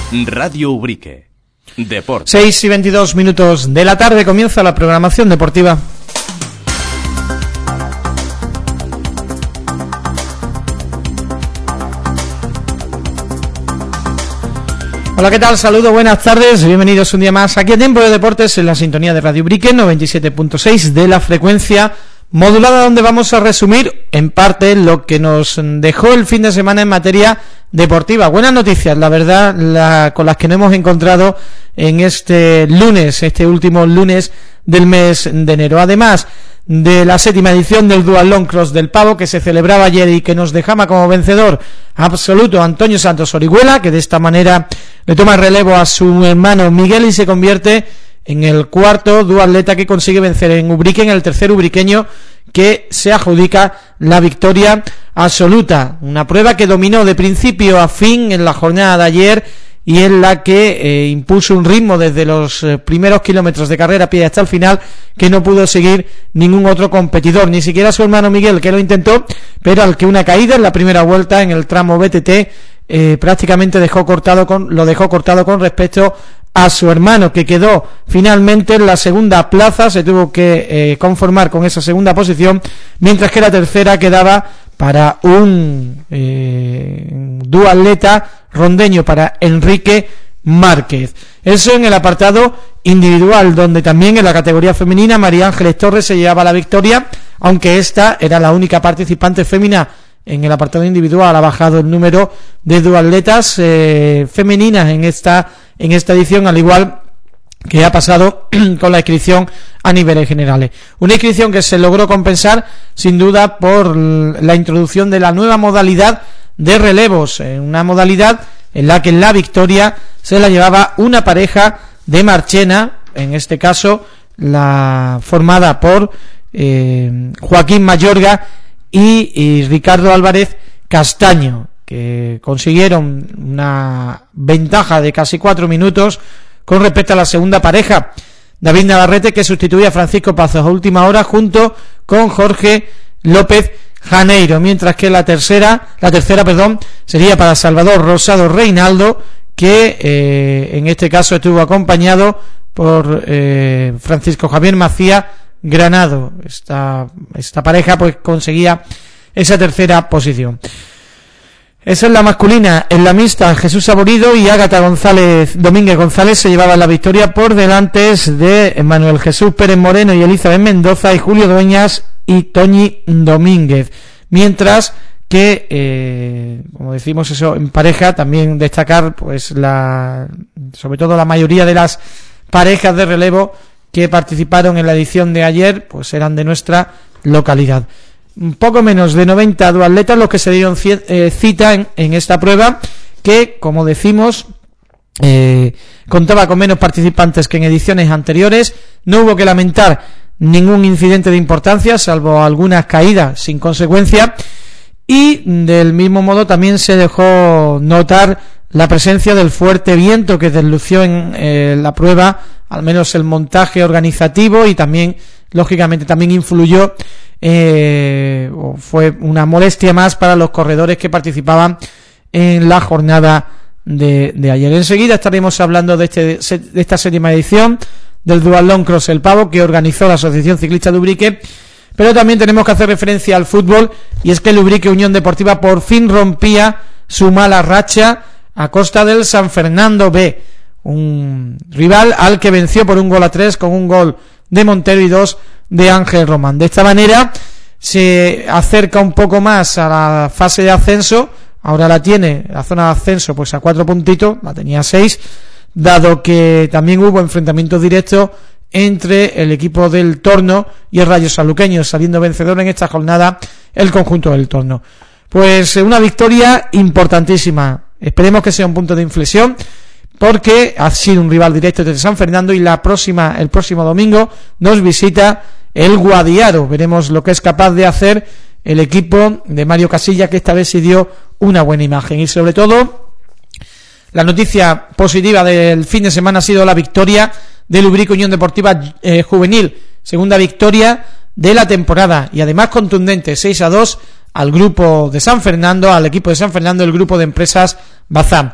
Radio Ubrique. Deporte. 6:22 de la tarde comienza la programación deportiva. Hola, ¿qué tal? Saludos, buenas tardes, bienvenidos un día más aquí a Tiempo de Deportes en la sintonía de Radio Ubrique 97.6 de la frecuencia modulada, donde vamos a resumir en parte lo que nos dejó el fin de semana en materia deportiva. Buenas noticias, la verdad, con las que nos hemos encontrado en este último lunes del mes de enero. Además de la 7ª edición del Duatlón Cross del Pavo, que se celebraba ayer y que nos dejaba como vencedor absoluto Antonio Santos Orihuela, que de esta manera le toma relevo a su hermano Miguel y se convierte en el cuarto duatleta que consigue vencer en Ubrique, en el tercer ubriqueño que se adjudica la victoria absoluta. Una prueba que dominó de principio a fin en la jornada de ayer y en la que impuso un ritmo desde los primeros kilómetros de carrera a pie hasta el final que no pudo seguir ningún otro competidor, ni siquiera su hermano Miguel, que lo intentó, pero al que una caída en la primera vuelta en el tramo BTT prácticamente lo dejó cortado con respecto a su hermano, que quedó finalmente en la segunda plaza. Se tuvo que conformar con esa segunda posición, mientras que la tercera quedaba para un duatleta rondeño, para Enrique Márquez. Eso en el apartado individual, donde también en la categoría femenina María Ángeles Torres se llevaba la victoria, aunque esta era la única participante femina. En el apartado individual ha bajado el número de duatletas femeninas en esta edición, al igual que ha pasado con la inscripción a niveles generales. Una inscripción que se logró compensar sin duda por la introducción de la nueva modalidad de relevos, una modalidad en la que la victoria se la llevaba una pareja de Marchena, en este caso la formada por Joaquín Mayorga y Ricardo Álvarez Castaño, que consiguieron una ventaja de casi 4 minutos con respecto a la segunda pareja. David Navarrete, que sustituía a Francisco Pazos a última hora junto con Jorge López Janeiro, mientras que la tercera sería para Salvador Rosado Reinaldo, que en este caso estuvo acompañado por Francisco Javier Macía Granado. Esta pareja pues conseguía esa tercera posición. Esa es la masculina. En la mixta, Jesús Saborido y Ágata Domínguez González se llevaban la victoria por delante de Manuel Jesús Pérez Moreno y Elizabeth Mendoza y Julio Dueñas y Toñi Domínguez. Mientras que, como decimos, eso en pareja, también destacar pues sobre todo la mayoría de las parejas de relevo que participaron en la edición de ayer, pues eran de nuestra localidad. Un poco menos de 90 duatletas los que se dieron cita en esta prueba, que, como decimos, contaba con menos participantes que en ediciones anteriores. No hubo que lamentar ningún incidente de importancia, salvo algunas caídas sin consecuencia, y del mismo modo también se dejó notar la presencia del fuerte viento que deslució en la prueba, al menos el montaje organizativo, y también, lógicamente, también influyó, fue una molestia más para los corredores que participaban en la jornada de ayer. Enseguida estaremos hablando de esta 7ª edición del Duatlón Cross El Pavo, que organizó la Asociación Ciclista de Ubrique, pero también tenemos que hacer referencia al fútbol, y es que el Ubrique Unión Deportiva por fin rompía su mala racha a costa del San Fernando B, un rival al que venció por 1-3 con un gol de Montero y 2 de Ángel Román. De esta manera se acerca un poco más a la fase de ascenso. Ahora la tiene, la zona de ascenso, pues a 4 puntitos, la tenía 6, dado que también hubo enfrentamientos directos entre el equipo del Torno y el Rayo Sanluqueño, saliendo vencedor en esta jornada el conjunto del Torno. Pues una victoria importantísima. Esperemos que sea un punto de inflexión, porque ha sido un rival directo desde San Fernando, y el próximo domingo nos visita el Guadiaro. Veremos lo que es capaz de hacer el equipo de Mario Casilla, que esta vez sí dio una buena imagen. Y sobre todo, la noticia positiva del fin de semana ha sido la victoria del Ubrique Unión Deportiva Juvenil, segunda victoria de la temporada, y además contundente, 6-2 al grupo de San Fernando, al equipo de San Fernando, el grupo de empresas Bazán.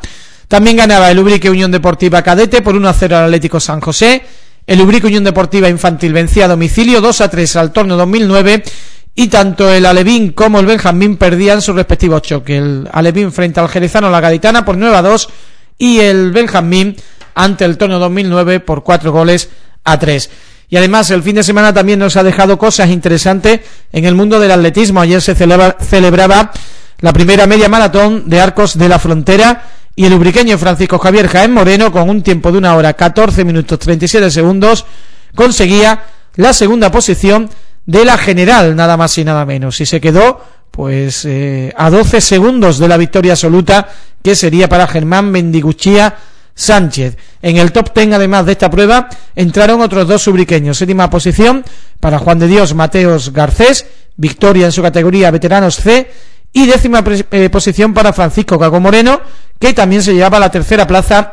También ganaba el Ubrique Unión Deportiva Cadete por 1-0 al Atlético San José. El Ubrique Unión Deportiva Infantil vencía a domicilio 2-3 al Torno 2009. Y tanto el Alevín como el Benjamín perdían sus respectivos choques. El Alevín frente al Jerezano La Gaditana por 9-2 y el Benjamín ante el Torno 2009 por 4-3. Y además el fin de semana también nos ha dejado cosas interesantes en el mundo del atletismo. Ayer se celebraba la primera media maratón de Arcos de la Frontera y el ubriqueño Francisco Javier Jaén Moreno, con un tiempo de 1 hora 14 minutos 37 segundos, conseguía la segunda posición de la general, nada más y nada menos, y se quedó pues a 12 segundos de la victoria absoluta, que sería para Germán Mendiguchía Sánchez. En el top 10 además de esta prueba entraron otros dos ubriqueños. Séptima posición para Juan de Dios Mateos Garcés, victoria en su categoría veteranos C, y décima posición para Francisco Caco Moreno, que también se llevaba la tercera plaza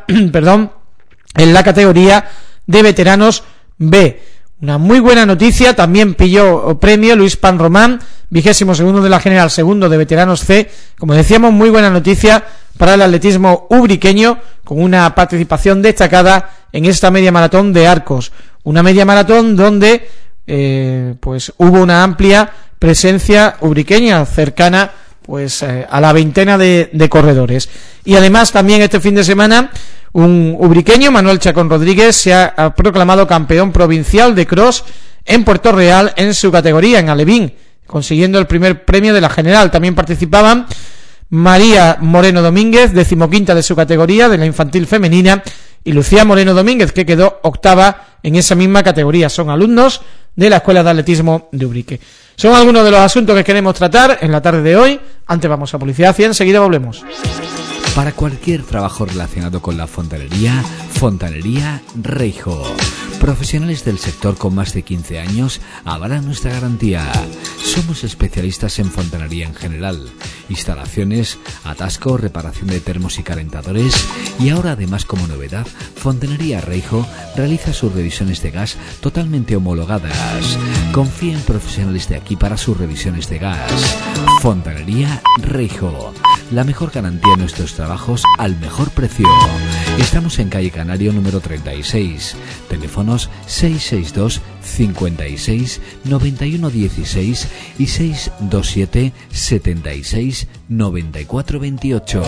en la categoría de veteranos B. Una muy buena noticia, también pilló premio Luis Pan Román, 22º de la general, segundo de veteranos C. Como decíamos, muy buena noticia para el atletismo ubriqueño, con una participación destacada en esta media maratón de Arcos. Una media maratón donde pues hubo una amplia presencia ubriqueña, cercana pues a la veintena de corredores. Y además también este fin de semana un ubriqueño, Manuel Chacón Rodríguez, se ha proclamado campeón provincial de cross en Puerto Real en su categoría, en Alevín, consiguiendo el primer premio de la general. También participaban María Moreno Domínguez, 15ª de su categoría, de la infantil femenina, y Lucía Moreno Domínguez, que quedó octava en esa misma categoría. Son alumnos de la Escuela de Atletismo de Ubrique. Son algunos de los asuntos que queremos tratar en la tarde de hoy. Antes vamos a publicidad y enseguida volvemos. Para cualquier trabajo relacionado con la fontanería, Fontanería Reijo. Profesionales del sector con más de 15 años avalan nuestra garantía. Somos especialistas en fontanería en general, instalaciones, atasco, reparación de termos y calentadores, y ahora además como novedad, Fontanería Reijo realiza sus revisiones de gas totalmente homologadas. Confía en profesionales de aquí para sus revisiones de gas. Fontanería Reijo, la mejor garantía en nuestros trabajos al mejor precio. Estamos en calle Canario número 36, teléfonos 662 56 91 16 y 627 76 94 28.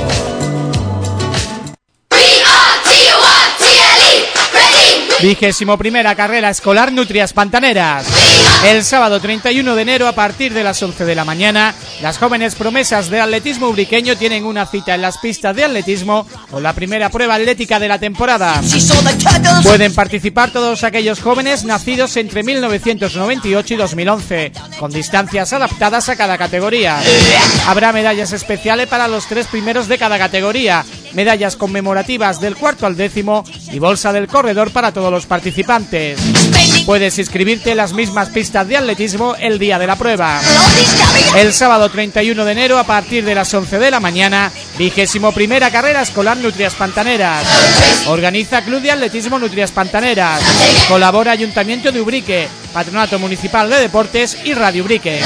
Vigésimo primera carrera escolar Nutrias Pantaneras. El sábado 31 de enero a partir de las 11 de la mañana, las jóvenes promesas de atletismo ubriqueño tienen una cita en las pistas de atletismo con la primera prueba atlética de la temporada. Pueden participar todos aquellos jóvenes nacidos entre 1998 y 2011, con distancias adaptadas a cada categoría. Habrá medallas especiales para los 3 primeros de cada categoría, medallas conmemorativas del 4º al 10º y bolsa del corredor para todos los participantes. Puedes inscribirte en las mismas pistas de atletismo el día de la prueba. El sábado 31 de enero a partir de las 11 de la mañana, 21ª carrera escolar Nutrias Pantaneras. Organiza Club de Atletismo Nutrias Pantaneras. Colabora Ayuntamiento de Ubrique, Patronato Municipal de Deportes y Radio Ubrique.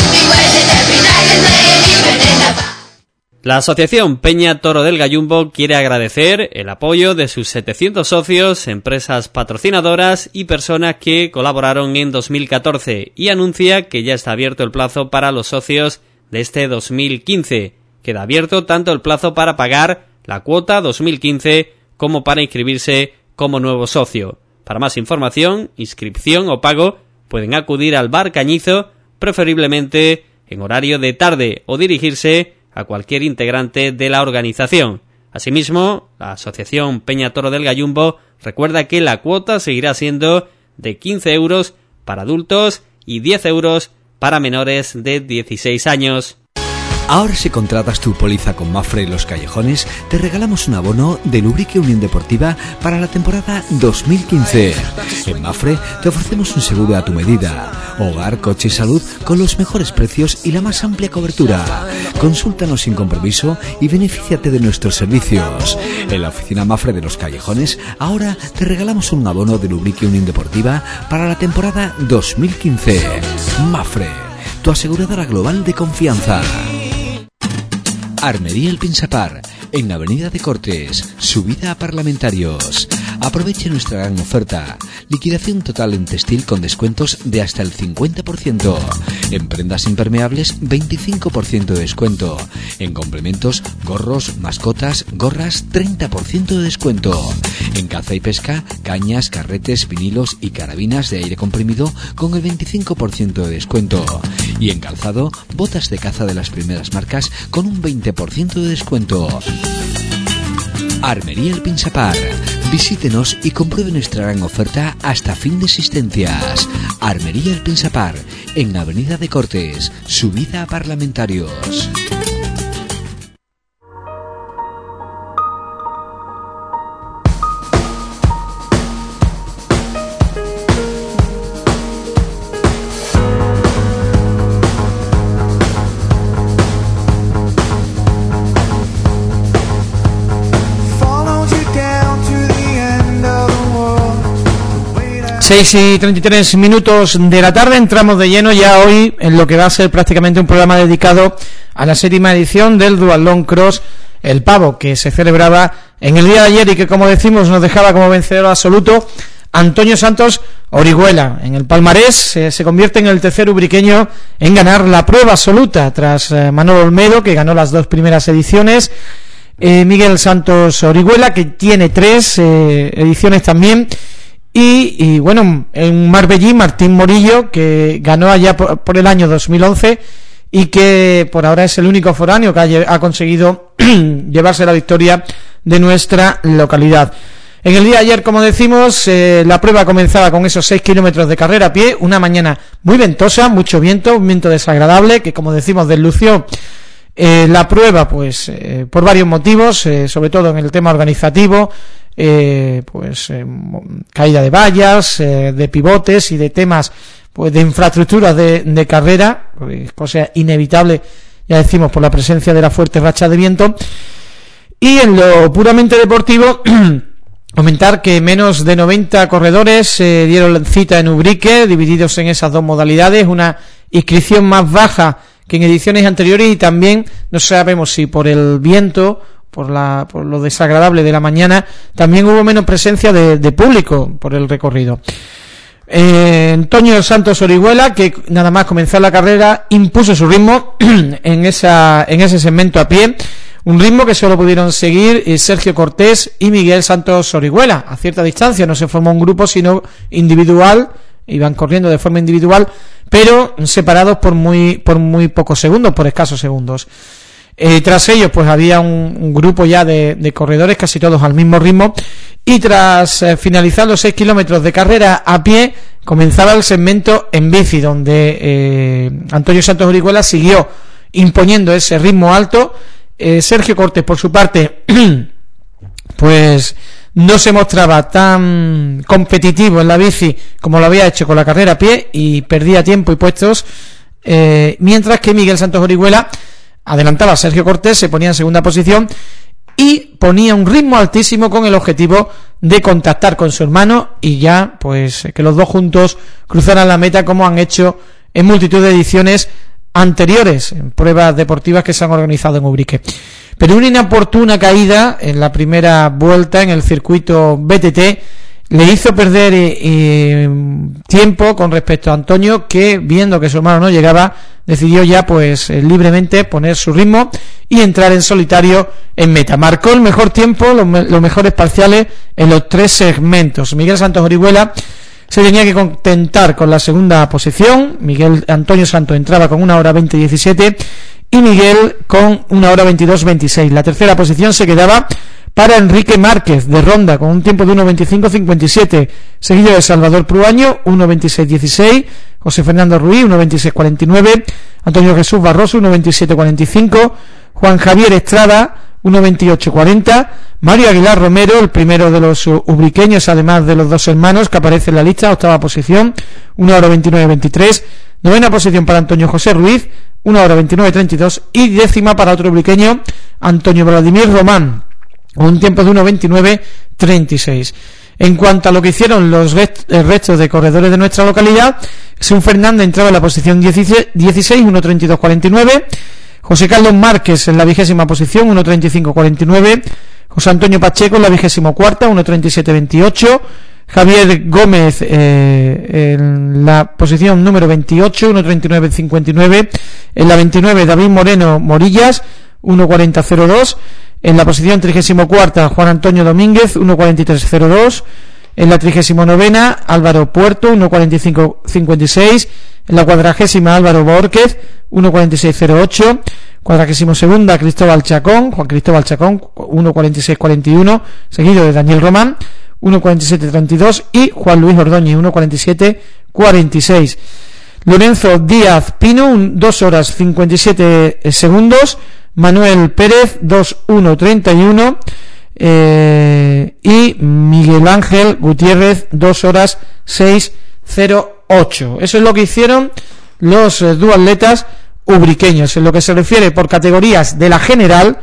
La Asociación Peña Toro del Gallumbo quiere agradecer el apoyo de sus 700 socios, empresas patrocinadoras y personas que colaboraron en 2014 y anuncia que ya está abierto el plazo para los socios de este 2015. Queda abierto tanto el plazo para pagar la cuota 2015 como para inscribirse como nuevo socio. Para más información, inscripción o pago pueden acudir al Bar Cañizo, preferiblemente en horario de tarde, o dirigirse a cualquier integrante de la organización. Asimismo, la Asociación Peña Toro del Gallumbo recuerda que la cuota seguirá siendo de 15 euros para adultos y 10 euros para menores de 16 años. Ahora si contratas tu póliza con Mafre y Los Callejones, te regalamos un abono de Ubrique Unión Deportiva para la temporada 2015. En Mafre te ofrecemos un seguro a tu medida, hogar, coche y salud con los mejores precios y la más amplia cobertura. Consúltanos sin compromiso y benefíciate de nuestros servicios. En la oficina Mafre de Los Callejones, ahora te regalamos un abono de Ubrique Unión Deportiva para la temporada 2015. Mafre, tu aseguradora global de confianza. Armería El Pinsapar, en Avenida de Cortes, subida a Parlamentarios. Aproveche nuestra gran oferta. Liquidación total en textil con descuentos de hasta el 50%. En prendas impermeables, 25% de descuento. En complementos, gorros, mascotas, gorras, 30% de descuento. En caza y pesca, cañas, carretes, vinilos y carabinas de aire comprimido con el 25% de descuento. Y en calzado, botas de caza de las primeras marcas con un 20% de descuento. Armería El Pinsapar. Visítenos y compruebe nuestra gran oferta hasta fin de existencias. Armería El Pinsapar, en Avenida de Cortes, subida a Parlamentarios. Seis y 33 minutos de la tarde, entramos de lleno ya hoy en lo que va a ser prácticamente un programa dedicado a la 7ª edición del Duatlón Cross El Pavo, que se celebraba en el día de ayer y que, como decimos, nos dejaba como vencedor absoluto Antonio Santos Orihuela. En el palmarés se convierte en el tercer ubriqueño en ganar la prueba absoluta, tras Manolo Olmedo, que ganó las 2 primeras ediciones, Miguel Santos Orihuela, que tiene 3 ediciones también, y bueno, en Marbellí, Martín Morillo, que ganó allá por el año 2011 y que por ahora es el único foráneo que ha conseguido llevarse la victoria de nuestra localidad. En el día de ayer, como decimos, la prueba comenzaba con esos 6 kilómetros de carrera a pie, una mañana muy ventosa, mucho viento, un viento desagradable que, como decimos, deslució la prueba pues por varios motivos, sobre todo en el tema organizativo, caída de vallas, de pivotes y de temas pues de infraestructuras de carrera, cosa inevitable, ya decimos, por la presencia de la fuerte racha de viento. Y en lo puramente deportivo, comentar que menos de 90 corredores dieron cita en Ubrique, divididos en esas 2 modalidades, una inscripción más baja que en ediciones anteriores, y también no sabemos si por el viento, por lo desagradable de la mañana, también hubo menos presencia de público por el recorrido. Antonio Santos Orihuela, que nada más comenzar la carrera impuso su ritmo en ese segmento a pie, un ritmo que solo pudieron seguir Sergio Cortés y Miguel Santos Orihuela a cierta distancia. No se formó un grupo sino individual, iban corriendo de forma individual, pero separados por muy pocos segundos, por escasos segundos. Tras ellos pues había un grupo ya de corredores, casi todos al mismo ritmo, y tras finalizar los 6 kilómetros de carrera a pie, comenzaba el segmento en bici, donde Antonio Santos Orihuela siguió imponiendo ese ritmo alto. Sergio Cortés, por su parte, pues no se mostraba tan competitivo en la bici como lo había hecho con la carrera a pie y perdía tiempo y puestos, mientras que Miguel Santos Orihuela adelantaba a Sergio Cortés, se ponía en segunda posición y ponía un ritmo altísimo con el objetivo de contactar con su hermano y ya pues que los dos juntos cruzaran la meta, como han hecho en multitud de ediciones anteriores, en pruebas deportivas que se han organizado en Ubrique. Pero una inoportuna caída en la primera vuelta en el circuito BTT le hizo perder tiempo con respecto a Antonio, que viendo que su hermano no llegaba, decidió ya pues libremente poner su ritmo y entrar en solitario en meta. Marcó el mejor tiempo, los mejores parciales en los 3 segmentos. Miguel Santos Orihuela se tenía que contentar con la segunda posición. Antonio Santos entraba con 1 hora 20:17 y Miguel con 1 hora 22:26. La tercera posición se quedaba para Enrique Márquez de Ronda, con un tiempo de 1:25:57, seguido de Salvador Pruaño, 1:26:16, José Fernando Ruiz, 1:26:49, Antonio Jesús Barroso, 1:27:45, Juan Javier Estrada, 1:28:40, Mario Aguilar Romero, el primero de los ubriqueños, además de los 2 hermanos que aparece en la lista, 8ª posición, 1 hora 29:23, 9ª posición para Antonio José Ruiz, 1 hora 29:32, y 10ª para otro ubriqueño, Antonio Vladimir Román, un tiempo de 1:29:36. En cuanto a lo que hicieron el resto de corredores de nuestra localidad, Jesús Fernández entraba en la posición 16, 1:32:49, José Carlos Márquez en la 20ª posición, 1.35.49. José Antonio Pacheco en la 24ª, 1.37.28. Javier Gómez en la posición número 28, 1.39.59. En la 29, David Moreno Morillas, 1.40.02. En la posición 34ª, Juan Antonio Domínguez, 1.43.02. En la 39ª, Álvaro Puerto, 1.45.56. En la 40ª, Álvaro Bórquez, 1.46.08. 42ª, Cristóbal Chacón, Juan Cristóbal Chacón, 1.46.41, seguido de Daniel Román, 1.47.32, y Juan Luis Ordóñez, 1.47.46. Lorenzo Díaz Pino, 2 horas 57 segundos. Manuel Pérez, 2.1.31. Y Miguel Ángel Gutiérrez, 2 horas 6.08. Eso es lo que hicieron los duatletas ubriqueños. En lo que se refiere por categorías de la general,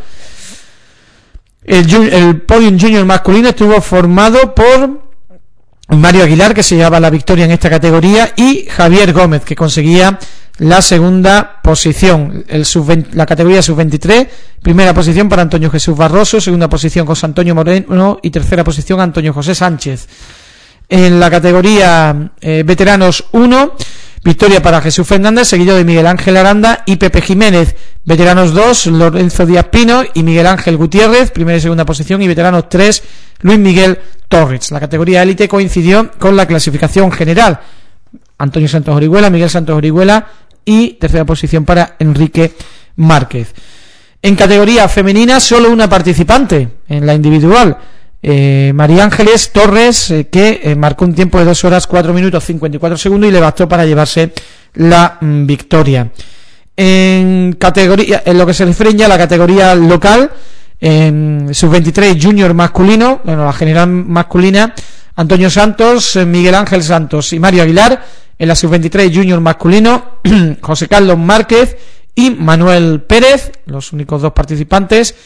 el podium junior masculino estuvo formado por Mario Aguilar, que se llevaba la victoria en esta categoría, y Javier Gómez, que conseguía la segunda posición. La categoría sub-23, primera posición para Antonio Jesús Barroso, segunda posición José Antonio Moreno y tercera posición Antonio José Sánchez. En la categoría veteranos 1, victoria para Jesús Fernández, seguido de Miguel Ángel Aranda y Pepe Jiménez. Veteranos 2, Lorenzo Díaz Pino y Miguel Ángel Gutiérrez, primera y segunda posición. Y veteranos 3, Luis Miguel Torres. La categoría élite coincidió con la clasificación general. Antonio Santos Orihuela, Miguel Santos Orihuela y tercera posición para Enrique Márquez. En categoría femenina, solo una participante en la individual, María Ángeles Torres, que marcó un tiempo de 2 horas 4 minutos 54 segundos y le bastó para llevarse la victoria. En lo que se refiere ya a la categoría local, en sub-23 junior masculino, la general masculina, Antonio Santos, Miguel Ángel Santos y Mario Aguilar. En la sub-23 junior masculino, José Carlos Márquez y Manuel Pérez, los únicos 2 participantes.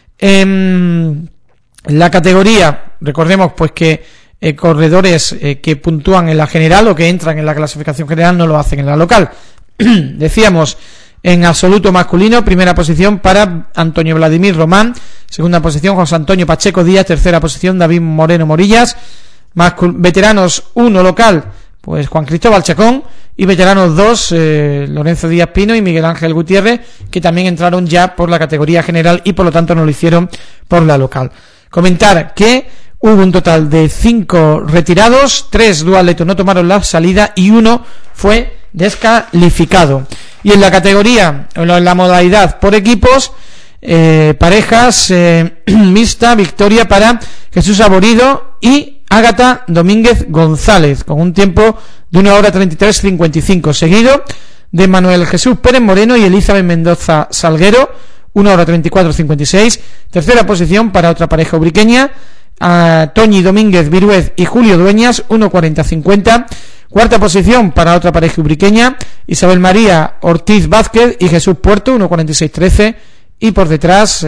En la categoría, recordemos pues que corredores que puntúan en la general o que entran en la clasificación general no lo hacen en la local. Decíamos, en absoluto masculino, primera posición para Antonio Vladimir Román, segunda posición José Antonio Pacheco Díaz, tercera posición David Moreno Morillas. Veteranos 1 local, pues Juan Cristóbal Chacón, y veteranos 2, Lorenzo Díaz Pino y Miguel Ángel Gutiérrez, que también entraron ya por la categoría general y por lo tanto no lo hicieron por la local. Comentar que hubo un total de 5 retirados, 3 duatletos no tomaron la salida y 1 fue descalificado. Y en la categoría, en la modalidad por equipos, parejas mixta, victoria para Jesús Aborido y Ágata Domínguez González, con un tiempo de 1 hora 33.55, seguido de Manuel Jesús Pérez Moreno y Elizabeth Mendoza Salguero, 1 hora 34.56. Tercera posición para otra pareja ubriqueña, Toñi Domínguez Viruez y Julio Dueñas, 1.40.50. Cuarta posición para otra pareja ubriqueña, Isabel María Ortiz Vázquez y Jesús Puerto, 1.46.13. Y por detrás,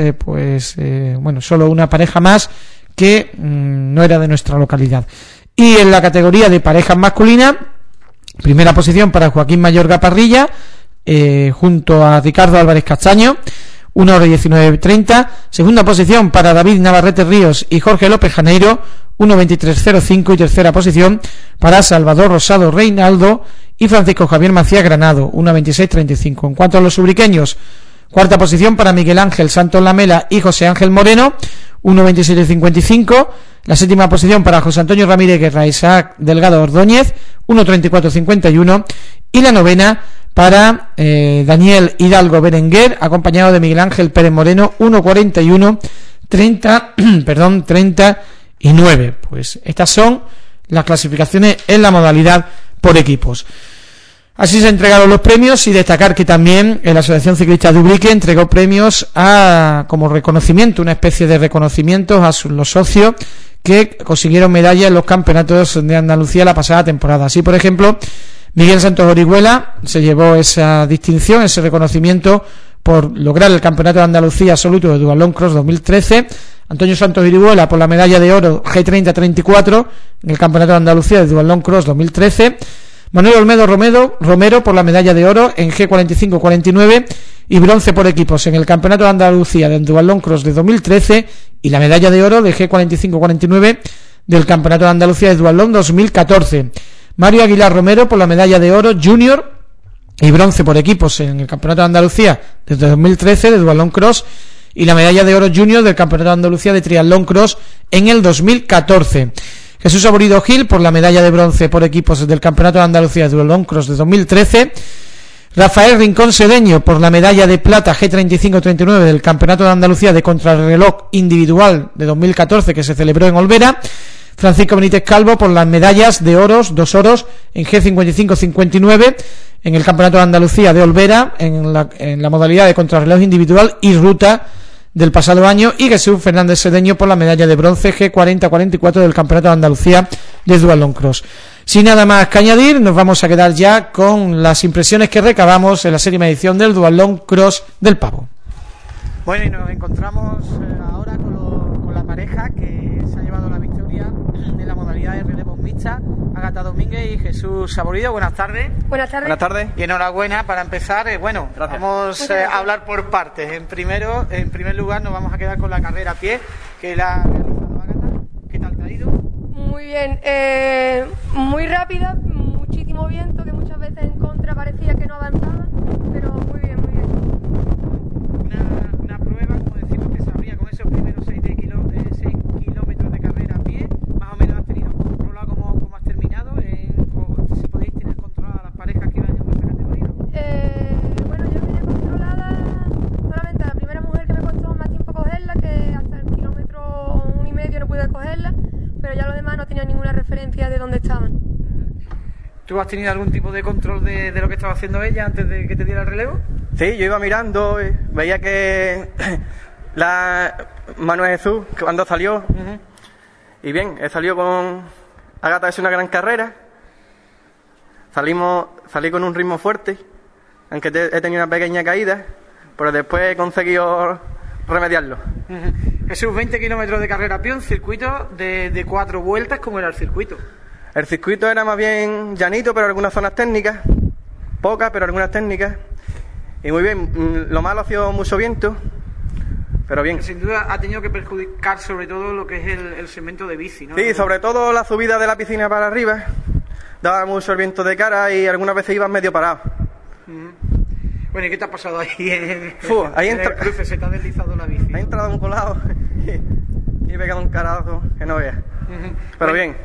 solo una pareja más que no era de nuestra localidad. Y en la categoría de parejas masculinas, primera posición para Joaquín Mayorga Parrilla, junto a Ricardo Álvarez Castaño, 1 hora 19.30. Segunda posición para David Navarrete Ríos y Jorge López Janeiro, 1.23.05. Y tercera posición para Salvador Rosado Reinaldo y Francisco Javier Macías Granado, 1.26.35. En cuanto a los ubriqueños, cuarta posición para Miguel Ángel Santos Lamela y José Ángel Moreno, 1.27.55. La séptima posición para José Antonio Ramírez Guerra y Isaac Delgado Ordóñez, 1.34.51. Y la novena para Daniel Hidalgo Berenguer, acompañado de Miguel Ángel Pérez Moreno, 1.41.39. Pues estas son las clasificaciones en la modalidad por equipos. Así se entregaron los premios, y destacar que también la Asociación Ciclista de Ubrique entregó premios como reconocimiento, una especie de reconocimientos a los socios que consiguieron medallas en los campeonatos de Andalucía la pasada temporada. Así, por ejemplo, Miguel Santos Orihuela se llevó esa distinción, ese reconocimiento por lograr el campeonato de Andalucía absoluto de Duatlón Cross 2013. Antonio Santos Orihuela por la medalla de oro G30-34 en el campeonato de Andalucía de Duatlón Cross 2013. Manuel Olmedo Romero por la medalla de oro en G45-49, y bronce por equipos en el Campeonato de Andalucía del Duatlón Cross de 2013 y la medalla de oro de G45-49 del Campeonato de Andalucía de Duatlón 2014. Mario Aguilar Romero por la medalla de oro junior y bronce por equipos en el Campeonato de Andalucía desde 2013 de Duatlón Cross y la medalla de oro junior del Campeonato de Andalucía de Triatlón Cross en el 2014. Jesús Aborido Gil por la medalla de bronce por equipos del Campeonato de Andalucía de Duatlón Cross de 2013. Rafael Rincón Sedeño por la medalla de plata G35-39 del Campeonato de Andalucía de contrarreloj individual de 2014 que se celebró en Olvera. Francisco Benítez Calvo por las medallas de oros, 2 oros en G55-59 en el Campeonato de Andalucía de Olvera en la modalidad de contrarreloj individual y ruta del pasado año, y Jesús Fernández Sedeño por la medalla de bronce G40-44 del Campeonato de Andalucía de Duatlón Cross. Sin nada más que añadir, nos vamos a quedar ya con las impresiones que recabamos en la 7ª edición del Duatlón Cross del Pavo. Bueno, y nos encontramos ahora con la pareja que se ha llevado la victoria en la modalidad de relevos mixta, Ágata Domínguez y Jesús Saborido. Buenas tardes. Buenas tardes. Buenas tardes. Y enhorabuena. Para empezar, bueno, gracias. Vamos a hablar por partes. En primer lugar nos vamos a quedar con la carrera a pie, que la ha realizado Ágata. ¿Qué tal te ha ido? Muy bien, muy rápida, muchísimo viento, que muchas veces en contra parecía que no avanzaba, pero muy bien, muy bien. Una prueba, como decimos, que se abría con esos primeros 6 kilómetros de carrera a pie. Más o menos has tenido controlado cómo has terminado, o si podéis tener controladas las parejas que iban en vuestra categoría. Bueno, yo tenía controlada solamente a la primera mujer, que me costó más tiempo cogerla, que hasta el kilómetro 1,5 no pude cogerla, pero ya lo demás no tenía ninguna referencia de dónde estaban. ¿Tú has tenido algún tipo de control de lo que estaba haciendo ella antes de que te diera el relevo? Sí, yo iba mirando, veía que la Manuel Jesús, cuando salió, y bien, salió con Ágata, es una gran carrera, salí con un ritmo fuerte, aunque he tenido una pequeña caída, pero después he conseguido remediarlo. Jesús, 20 kilómetros de carrera a pie, un circuito de 4 vueltas. ¿Cómo era el circuito? El circuito era más bien llanito, pero algunas zonas técnicas, pocas, pero algunas técnicas. Y muy bien, lo malo ha sido mucho viento, pero bien. Sin duda ha tenido que perjudicar sobre todo lo que es el segmento de bici, ¿no? Sí, sobre todo la subida de la piscina para arriba, daba mucho el viento de cara y algunas veces ibas medio parado. Bueno, ¿y qué te ha pasado ahí ahí en el cruce? Se te ha deslizado la bici. Ha entrado un colado y he pegado un carazo que no veas. Pero bueno, bien.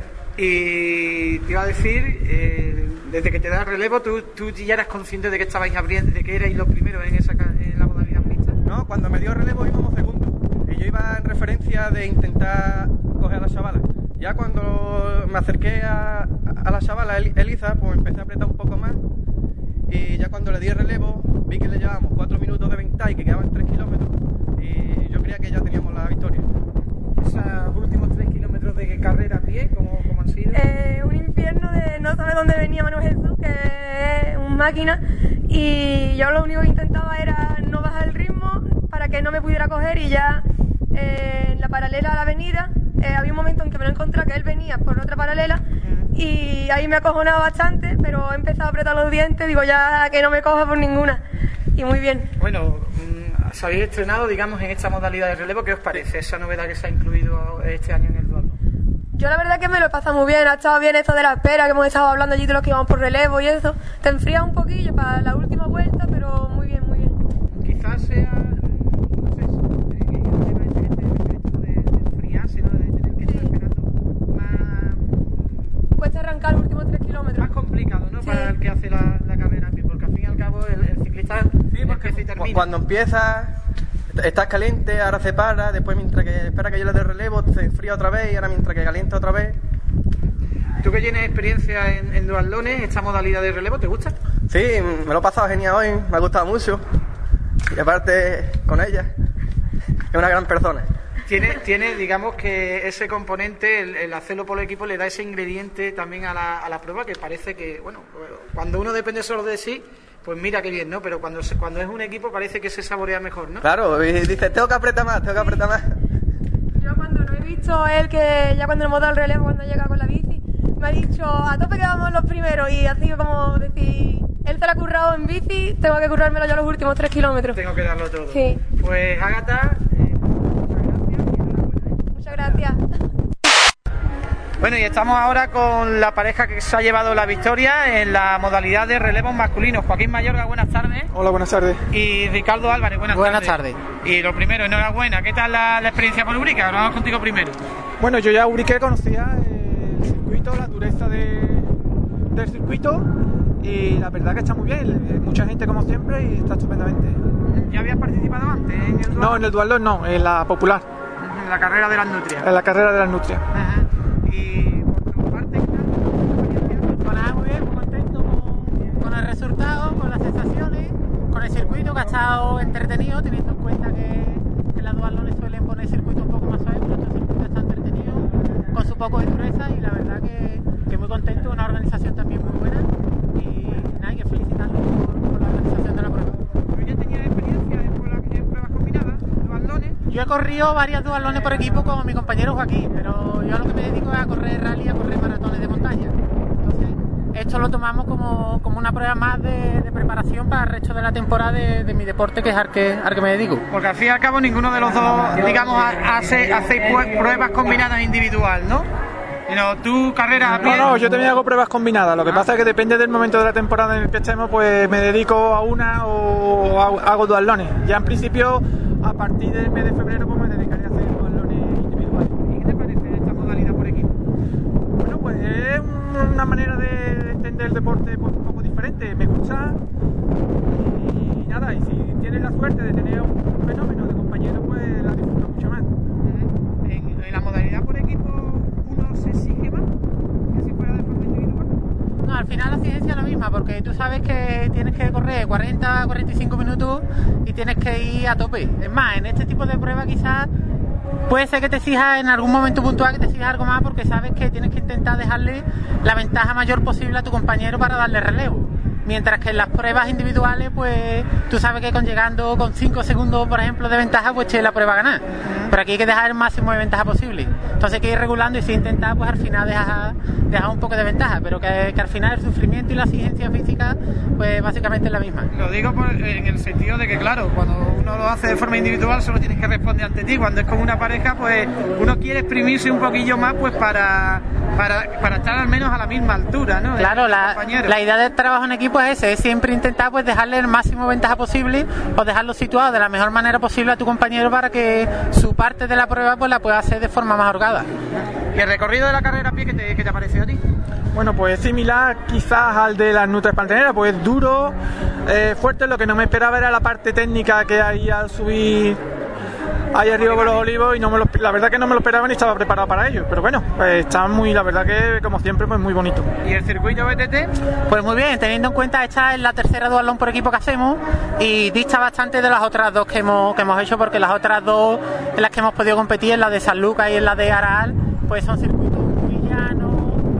Y te iba a decir, desde que te da el relevo, ¿tú ya eras consciente de que estabais abriendo, de que erais los primeros en la modalidad mixta? No, cuando me dio el relevo íbamos segundos. Y yo iba en referencia de intentar coger a la chavala. Ya cuando me acerqué a la chavala, Elisa, pues empecé a apretar un poco más. Y ya cuando le di el relevo, vi que le llevábamos 4 minutos de ventaja y que quedaban 3 kilómetros. Y yo creía que ya teníamos la victoria. Esos últimos 3 kilómetros de carrera a pie, ¿cómo han sido? Un infierno de no saber dónde venía Manuel Jesús, que es un máquina, y yo lo único que intentaba era no bajar el ritmo para que no me pudiera coger, y ya en la paralela a la avenida había un momento en que me lo encontré, que él venía por otra paralela, y ahí me acojonaba bastante, pero he empezado a apretar los dientes, digo ya que no me coja por ninguna, y muy bien. Bueno, os habéis estrenado, digamos, en esta modalidad de relevo. ¿Qué os parece esa novedad que se ha incluido este año en el duatlón? Yo la verdad que me lo he pasado muy bien, ha estado bien esto de la espera, que hemos estado hablando allí de los que íbamos por relevo y eso. Te enfrías un poquillo para la última vuelta, pero muy bien, muy bien. Quizás sea, no sé, el tema de enfriarse, ¿no? De tener que estar esperando más... Cuesta arrancar los últimos 3 kilómetros. Más complicado, ¿no? Sí. Para el que hace la carrera a pie, porque al fin y al cabo el ciclista empieza y termina. Cuando empiezas, estás caliente, ahora se para, después mientras que espera que yo le dé relevo, se enfría otra vez y ahora mientras que calienta otra vez. ¿Tú que tienes experiencia en duatlones, esta modalidad de relevo, te gusta? Sí, me lo he pasado genial hoy, me ha gustado mucho. Y aparte, con ella, es una gran persona. Tiene, digamos que ese componente, el hacerlo por el equipo, le da ese ingrediente también a la prueba, que parece que, bueno, cuando uno depende solo de sí, pues mira qué bien, ¿no? Pero cuando es un equipo parece que se saborea mejor, ¿no? Claro, y dice, tengo que apretar más. Yo cuando lo he visto, él que ya cuando hemos dado el relevo, cuando llega con la bici, me ha dicho, a tope que vamos los primeros, y ha sido como decir, Él se lo ha currado en bici, tengo que currármelo yo los últimos 3 kilómetros. Tengo que darlo todo. Sí. Pues Ágata, Muchas gracias. Bueno, y estamos ahora con la pareja que se ha llevado la victoria en la modalidad de relevos masculinos. Joaquín Mayorga, buenas tardes. Hola, buenas tardes. Y Ricardo Álvarez, buenas tardes. Y lo primero, enhorabuena. ¿Qué tal la experiencia por Ubrique? Ahora vamos contigo primero. Bueno, yo ya Ubrique conocía el circuito, la dureza del circuito, y la verdad que está muy bien. Mucha gente como siempre y está estupendamente. ¿Ya habías participado antes en el dual? No, en el dualdón no, en la popular. En la carrera de las nutrias. En la carrera de las nutrias. Ajá. Y por tu parte, pues nada, muy bien, muy contento con el resultado, con las sensaciones, con el circuito que ha estado entretenido, teniendo en cuenta que las dualones suelen poner circuitos un poco más suaves, pero este circuito está entretenido, con su poco de dureza, y la verdad que muy contento, una organización también muy buena, y nada, hay que felicitarlo por la organización de la prueba. ¿Tú ya tenías experiencia en pruebas combinadas, dualones? Yo he corrido varias dualones por equipo con mi compañero Joaquín, pero yo a lo que me dedico es a correr rally, a correr maratones de montaña. Entonces, esto lo tomamos como una prueba más de preparación para el resto de la temporada de mi deporte, que es al que me dedico. Porque al fin y al cabo ninguno de los dos, digamos, hace pruebas combinadas individual, ¿no? Sino tú carreras a pie. No, yo también hago pruebas combinadas. Lo que pasa es que depende del momento de la temporada en el que estemos, pues me dedico a una o hago dualones. Ya en principio, a partir del mes de febrero, pues me dedicaré a hacer dualones individuales. ¿Y qué te parece esta modalidad por equipo? Bueno, pues es una manera de entender el deporte pues, un poco diferente. Me gusta y nada, y si tienes la suerte de tener un fenómeno de compañero, pues la disfruto mucho más. En la modalidad por equipo, ¿uno se exige más que si fuera de forma individual? No, al final la exigencia es la misma, porque tú sabes que tienes que correr 40-45 minutos y tienes que ir a tope. Es más, en este tipo de pruebas quizás puede ser que te exijas en algún momento puntual, que te exijas algo más, porque sabes que tienes que intentar dejarle la ventaja mayor posible a tu compañero para darle relevo. Mientras que en las pruebas individuales, pues tú sabes que llegando con 5 segundos, por ejemplo, de ventaja, pues la prueba a ganar. Pero aquí hay que dejar el máximo de ventaja posible. Entonces hay que ir regulando y si intentar, pues al final dejar un poco de ventaja. Pero que al final el sufrimiento y la exigencia física, pues básicamente es la misma. Lo digo en el sentido de que, claro, cuando uno lo hace de forma individual, solo tienes que responder ante ti. Cuando es con una pareja, pues uno quiere exprimirse un poquillo más, pues para estar al menos a la misma altura, ¿no? Claro, la idea del trabajo en equipo es ese, es siempre intentar pues dejarle el máximo ventaja posible o dejarlo situado de la mejor manera posible a tu compañero para que su parte de la prueba pues la pueda hacer de forma más holgada. ¿Y el recorrido de la carrera a pie qué te ha parecido a ti? Bueno, pues similar quizás al de las nutrias pantaneras, pues duro, fuerte. Lo que no me esperaba era la parte técnica que hay al subir ahí arriba con los olivos, y la verdad que no me lo esperaba ni estaba preparado para ello, pero bueno, pues está la verdad que como siempre, pues muy bonito. ¿Y el circuito BTT? Pues muy bien, teniendo en cuenta esta es la tercera dualón por equipo que hacemos y dista bastante de las otras dos que hemos hecho, porque las otras dos en las que hemos podido competir, en la de San Lucas y en la de Araal, pues son circuitos muy llanos,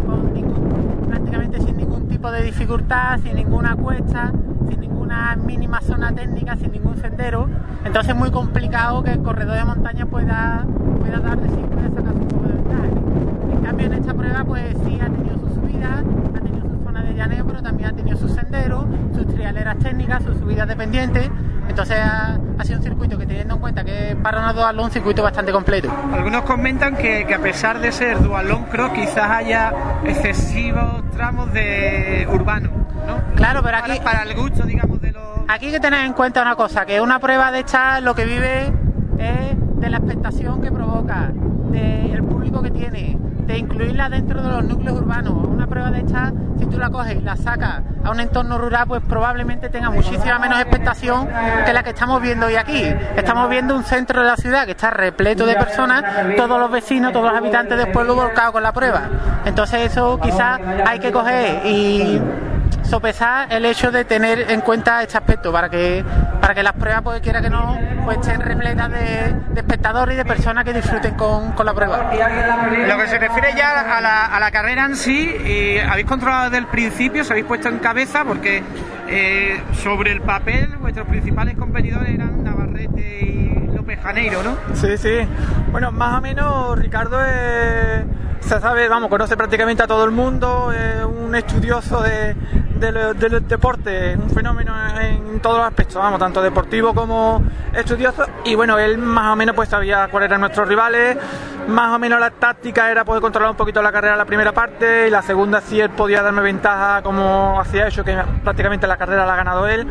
prácticamente sin ningún tipo de dificultad, sin ninguna cuesta, sin ninguna mínima zona técnica, sin ningún sendero. Entonces es muy complicado que el corredor de montaña pueda dar de sí, pueda sacar su poco de ventaja. En cambio en esta prueba pues sí ha tenido sus subidas, ha tenido sus zonas de llaneo, pero también ha tenido sus senderos, sus trialeras técnicas, sus subidas dependientes. Entonces ha sido un circuito que, teniendo en cuenta que para una dualón, un circuito bastante completo. Algunos comentan que a pesar de ser dualón cross, quizás haya excesivos tramos de urbano, ¿no? Claro, pero aquí para el gusto, digamos, de los... Aquí hay que tener en cuenta una cosa, que una prueba de esta lo que vive es de la expectación que provoca, del público que tiene, de incluirla dentro de los núcleos urbanos. Una prueba de esta, si tú la coges y la sacas a un entorno rural, pues probablemente tenga muchísima menos expectación que la que estamos viendo hoy aquí. Estamos viendo un centro de la ciudad que está repleto de personas, todos los vecinos, todos los habitantes del pueblo volcados con la prueba. Entonces eso quizás hay que coger y sopesar el hecho de tener en cuenta este aspecto para que las pruebas, pues quiera que no, pues estén repletas de espectadores y de personas que disfruten con la prueba. Lo que se refiere ya a la carrera en sí, habéis controlado desde el principio, os habéis puesto en cabeza, porque sobre el papel vuestros principales competidores eran Navarrete y López Janeiro, ¿no? Sí, sí. Bueno, más o menos Ricardo se sabe, conoce prácticamente a todo el mundo, es un estudioso de del deporte, un fenómeno en todos los aspectos, vamos, tanto deportivo como estudioso. Y bueno, él más o menos pues sabía cuáles eran nuestros rivales, más o menos la táctica era poder controlar un poquito la carrera en la primera parte, y la segunda sí él podía darme ventaja como hacía eso, que prácticamente la carrera la ha ganado él.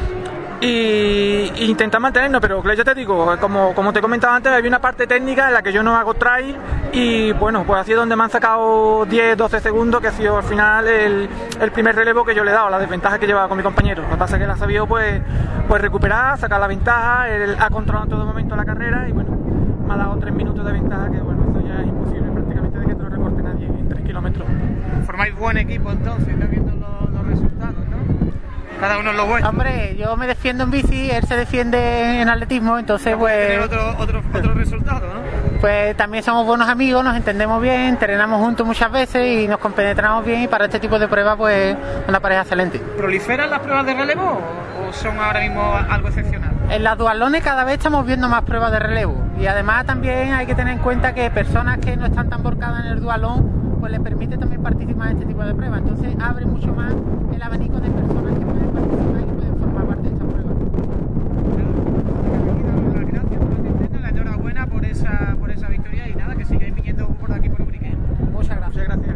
Y intentar mantenernos, pero ya te digo, como te comentaba antes, había una parte técnica en la que yo no hago trail, y bueno, pues así es donde me han sacado 10-12 segundos, que ha sido al final el primer relevo que yo le he dado, la desventaja que llevaba con mi compañero. Lo que pasa es que él ha sabido pues recuperar, sacar la ventaja, él ha controlado en todo momento la carrera, y bueno, me ha dado 3 minutos de ventaja, que bueno, eso ya es imposible prácticamente de que te lo recorte nadie en 3 kilómetros. Formáis buen equipo entonces, ¿no? Viendo los resultados, ¿no? Cada uno en lo vuestro. Hombre, yo me defiendo en bici, él se defiende en atletismo, entonces pues... Tener otro resultado, ¿no? Pues también somos buenos amigos, nos entendemos bien, entrenamos juntos muchas veces y nos compenetramos bien, y para este tipo de pruebas pues una pareja excelente. ¿Proliferan las pruebas de relevo o son ahora mismo algo excepcional? En las duatlones cada vez estamos viendo más pruebas de relevo, y además también hay que tener en cuenta que personas que no están tan volcadas en el duatlón pues les permite también participar en este tipo de pruebas, entonces abre mucho más el abanico de personas que pueden participar y que pueden formar parte de esta prueba. Gracias por atendernos, la enhorabuena por esa victoria, y nada, que sigáis viniendo por aquí por Ubrique. Muchas gracias. Gracias.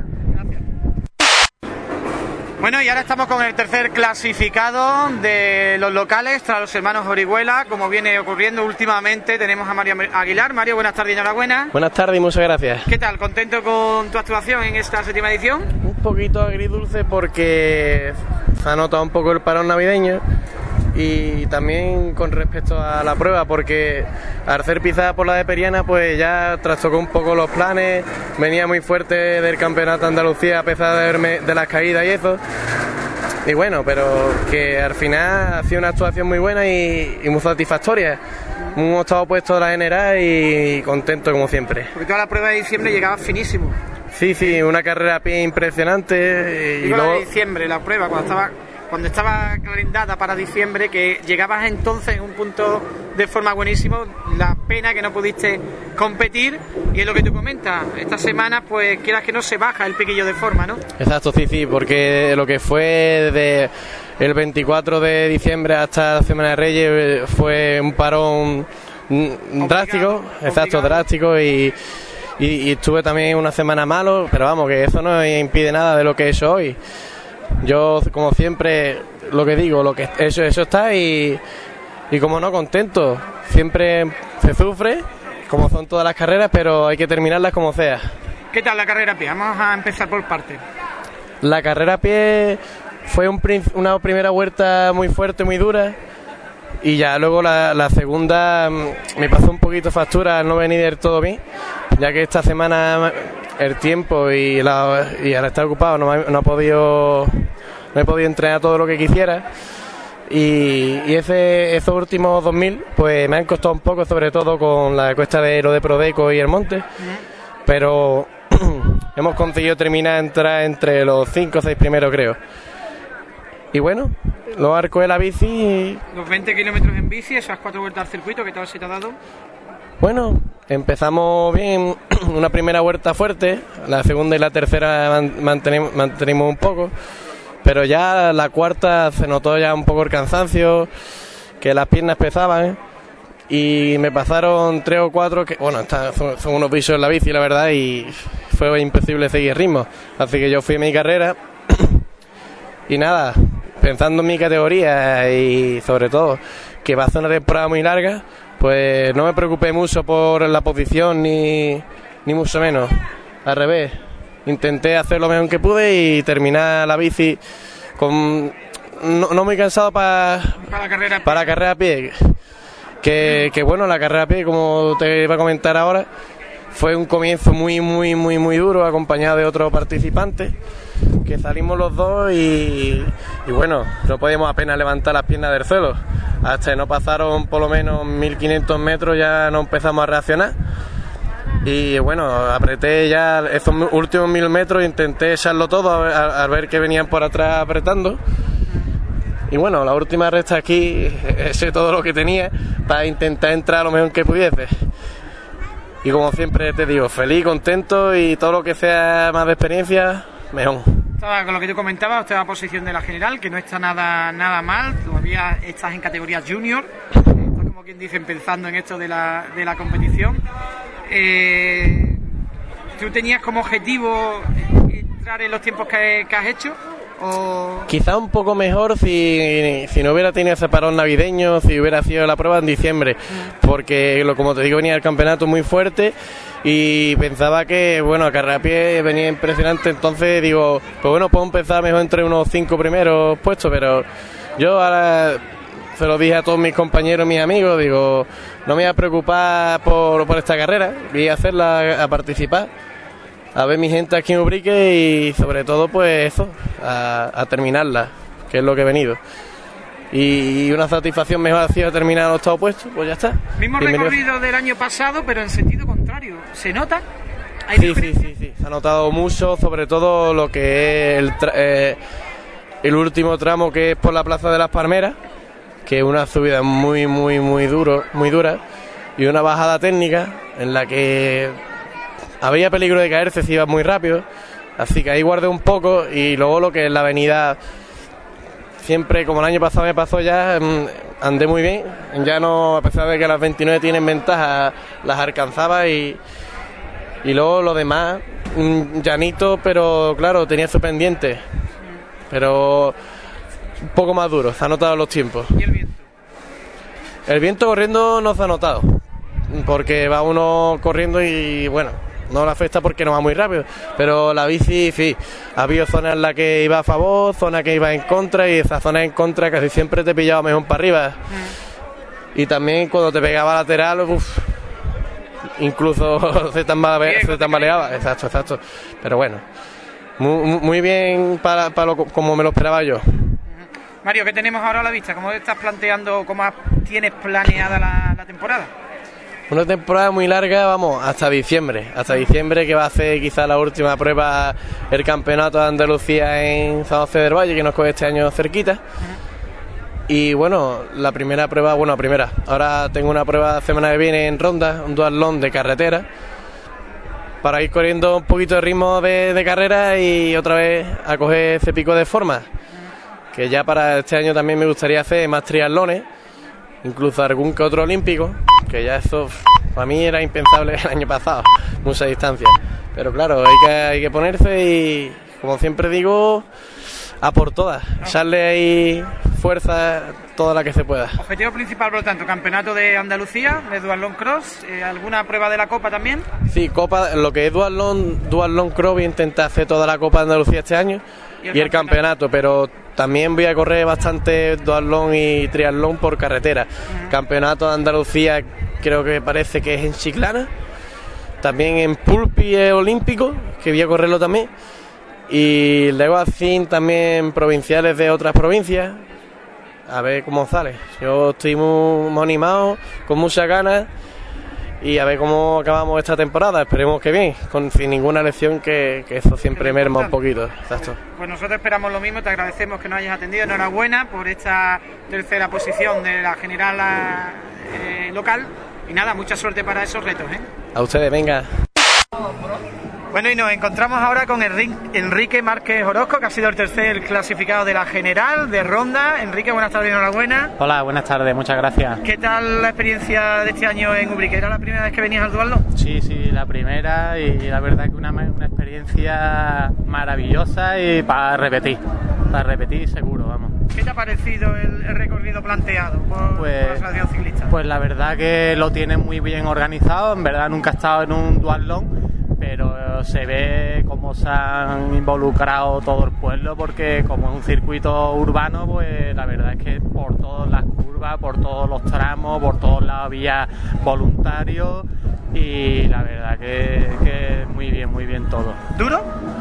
Bueno, y ahora estamos con el tercer clasificado de los locales tras los hermanos Orihuela, como viene ocurriendo últimamente. Tenemos a Mario Aguilar. Mario, buenas tardes y enhorabuena. Buenas tardes y muchas gracias. ¿Qué tal? ¿Contento con tu actuación en esta 7ª edición? Un poquito agridulce porque se ha notado un poco el parón navideño, y también con respecto a la prueba, porque al ser pisada por la de Periana pues ya trastocó un poco los planes, venía muy fuerte del campeonato de Andalucía a pesar de las caídas y eso, y bueno, pero que al final ha sido una actuación muy buena y muy satisfactoria. Un 8º puesto de la general y contento como siempre. Porque toda la prueba de diciembre llegaba finísimo. Sí, una carrera a pie impresionante. Y luego la de diciembre, la prueba, cuando estaba calendada para diciembre, que llegabas entonces en un punto de forma buenísimo. La pena que no pudiste competir, y es lo que tú comentas, esta semana pues quieras que no se baja el piquillo de forma, ¿no? Exacto, sí, porque lo que fue de el 24 de diciembre hasta la Semana de Reyes fue un parón drástico, exacto, drástico, y estuve también una semana malo, pero vamos, que eso no impide nada de lo que he hecho hoy. Yo, como siempre, lo que digo, lo que eso está, y como no, contento. Siempre se sufre, como son todas las carreras, pero hay que terminarlas como sea. ¿Qué tal la carrera a pie? Vamos a empezar por partes. La carrera a pie fue una primera vuelta muy fuerte, muy dura, y ya luego la segunda me pasó un poquito factura al no venir del todo bien, ya que esta semana el tiempo y al estar ocupado no he podido entrenar todo lo que quisiera, y esos últimos 2000 pues me han costado un poco, sobre todo con la cuesta de lo de Prodeco y el monte, pero hemos conseguido entrar entre los 5 o 6 primeros, creo. Y bueno, los arcos de la bici. Los 20 kilómetros en bici, esas 4 vueltas al circuito, ¿qué tal se te ha dado? Bueno, empezamos bien, una primera vuelta fuerte, la segunda y la tercera mantenimos un poco, pero ya la cuarta se notó ya un poco el cansancio, que las piernas pesaban, y me pasaron 3 o 4 que, bueno, son unos bichos en la bici, la verdad, y fue imposible seguir ritmo, así que yo fui a mi carrera y nada, pensando en mi categoría y sobre todo que va a ser una temporada muy larga, pues no me preocupé mucho por la posición ni mucho menos, al revés, intenté hacer lo mejor que pude y terminar la bici con no muy cansado para la carrera a pie, que bueno, la carrera a pie, como te iba a comentar ahora, fue un comienzo muy duro, acompañado de otros participantes, que salimos los dos y bueno, no podíamos apenas levantar las piernas del suelo. Hasta que no pasaron por lo menos 1500 metros ya no empezamos a reaccionar, y bueno, apreté ya esos últimos 1000 metros, intenté echarlo todo al ver que venían por atrás apretando, y bueno, la última recta aquí eché todo lo que tenía para intentar entrar lo mejor que pudiese. Y como siempre te digo, feliz, contento, y todo lo que sea más de experiencia, mejor. Con lo que tú comentabas, octava posición de la general, que no está nada mal, todavía estás en categoría junior, estás, como quien dice, pensando en esto de la competición. ¿Tú tenías como objetivo entrar en los tiempos que has hecho? ¿O? Quizá un poco mejor si no hubiera tenido ese parón navideño, si hubiera sido la prueba en diciembre, porque como te digo, venía el campeonato muy fuerte y pensaba que, bueno, a carrera a pie venía impresionante, entonces digo, pues bueno, puedo empezar mejor entre unos 5 primeros puestos, pero yo ahora se lo dije a todos mis compañeros, mis amigos, digo, no me voy a preocupar por esta carrera, voy a hacerla, a participar, a ver mi gente aquí en Ubrique y sobre todo pues eso, a terminarla, que es lo que he venido. Y una satisfacción mejor ha sido terminar en el octavo puesto, pues ya está. Mismo Bienvenido. recorrido del año pasado, pero en sentido contrario. ¿Se nota? Sí. Se ha notado mucho, sobre todo lo que es el último tramo, que es por la Plaza de las Palmeras, que es una subida muy dura, y una bajada técnica en la que había peligro de caerse si iba muy rápido, así que ahí guardé un poco. Y luego lo que es la avenida, siempre como el año pasado me pasó, ya andé muy bien, ya no, a pesar de que las 29 tienen ventaja, las alcanzaba. Y luego lo demás, llanito, pero claro, tenía su pendiente, pero un poco más duro, se ha notado los tiempos. ¿Y el viento? El viento corriendo no se ha notado, porque va uno corriendo y bueno, no le afecta porque no va muy rápido, pero la bici sí, ha habido zonas en las que iba a favor, zonas que iba en contra, y esa zona en contra casi siempre te pillaba mejor para arriba. Y también cuando te pegaba lateral, incluso se tambaleaba. Exacto, pero bueno, muy bien para como me lo esperaba yo. Mario, ¿qué tenemos ahora a la vista? ¿Cómo estás planteando, cómo tienes planeada la temporada? Una temporada muy larga, vamos, hasta diciembre, que va a ser quizá la última prueba, el campeonato de Andalucía en San José del Valle, que nos coge este año cerquita. Y bueno, la primera prueba, ahora tengo una prueba la semana que viene en Ronda, un duatlón de carretera, para ir corriendo un poquito de ritmo de carrera y otra vez a coger ese pico de forma, que ya para este año también me gustaría hacer más triatlones, incluso algún que otro olímpico, que ya eso para mí era impensable el año pasado, mucha distancia, pero claro, hay que ponerse y, como siempre digo, a por todas, echarle ahí fuerza toda la que se pueda. Objetivo principal, por lo tanto, campeonato de Andalucía, de duatlón cross, ¿alguna prueba de la Copa también? Sí, Copa, lo que es duatlón cross, voy a intentar hacer toda la Copa de Andalucía este año y el campeonato, pero también voy a correr bastante duatlón y triatlón por carretera. Campeonato de Andalucía creo que parece que es en Chiclana, también en Pulpi olímpico, que voy a correrlo también, y luego así también provinciales de otras provincias, a ver cómo sale. Yo estoy muy animado, con muchas ganas, y a ver cómo acabamos esta temporada. Esperemos que bien, sin ninguna lesión, que eso siempre merma un poquito. Exacto. Pues nosotros esperamos lo mismo, te agradecemos que nos hayas atendido, enhorabuena por esta tercera posición de la general local, y nada, mucha suerte para esos retos, ¿eh? A ustedes, venga. Bueno, y nos encontramos ahora con Enrique Márquez Orozco, que ha sido el tercer clasificado de la general de Ronda. Enrique, buenas tardes, enhorabuena. Hola, buenas tardes, muchas gracias. ¿Qué tal la experiencia de este año en Ubrique? ¿Era la primera vez que venías al duatlón? Sí, la primera, y la verdad que una experiencia maravillosa y para repetir seguro, vamos. ¿Qué te ha parecido el recorrido planteado por la Asociación Ciclista? Pues la verdad que lo tienen muy bien organizado, en verdad nunca he estado en un duatlón, pero se ve cómo se han involucrado todo el pueblo, porque como es un circuito urbano, pues la verdad es que por todas las curvas, por todos los tramos, por todos lados había voluntarios, y la verdad que muy bien todo. ¿Duro?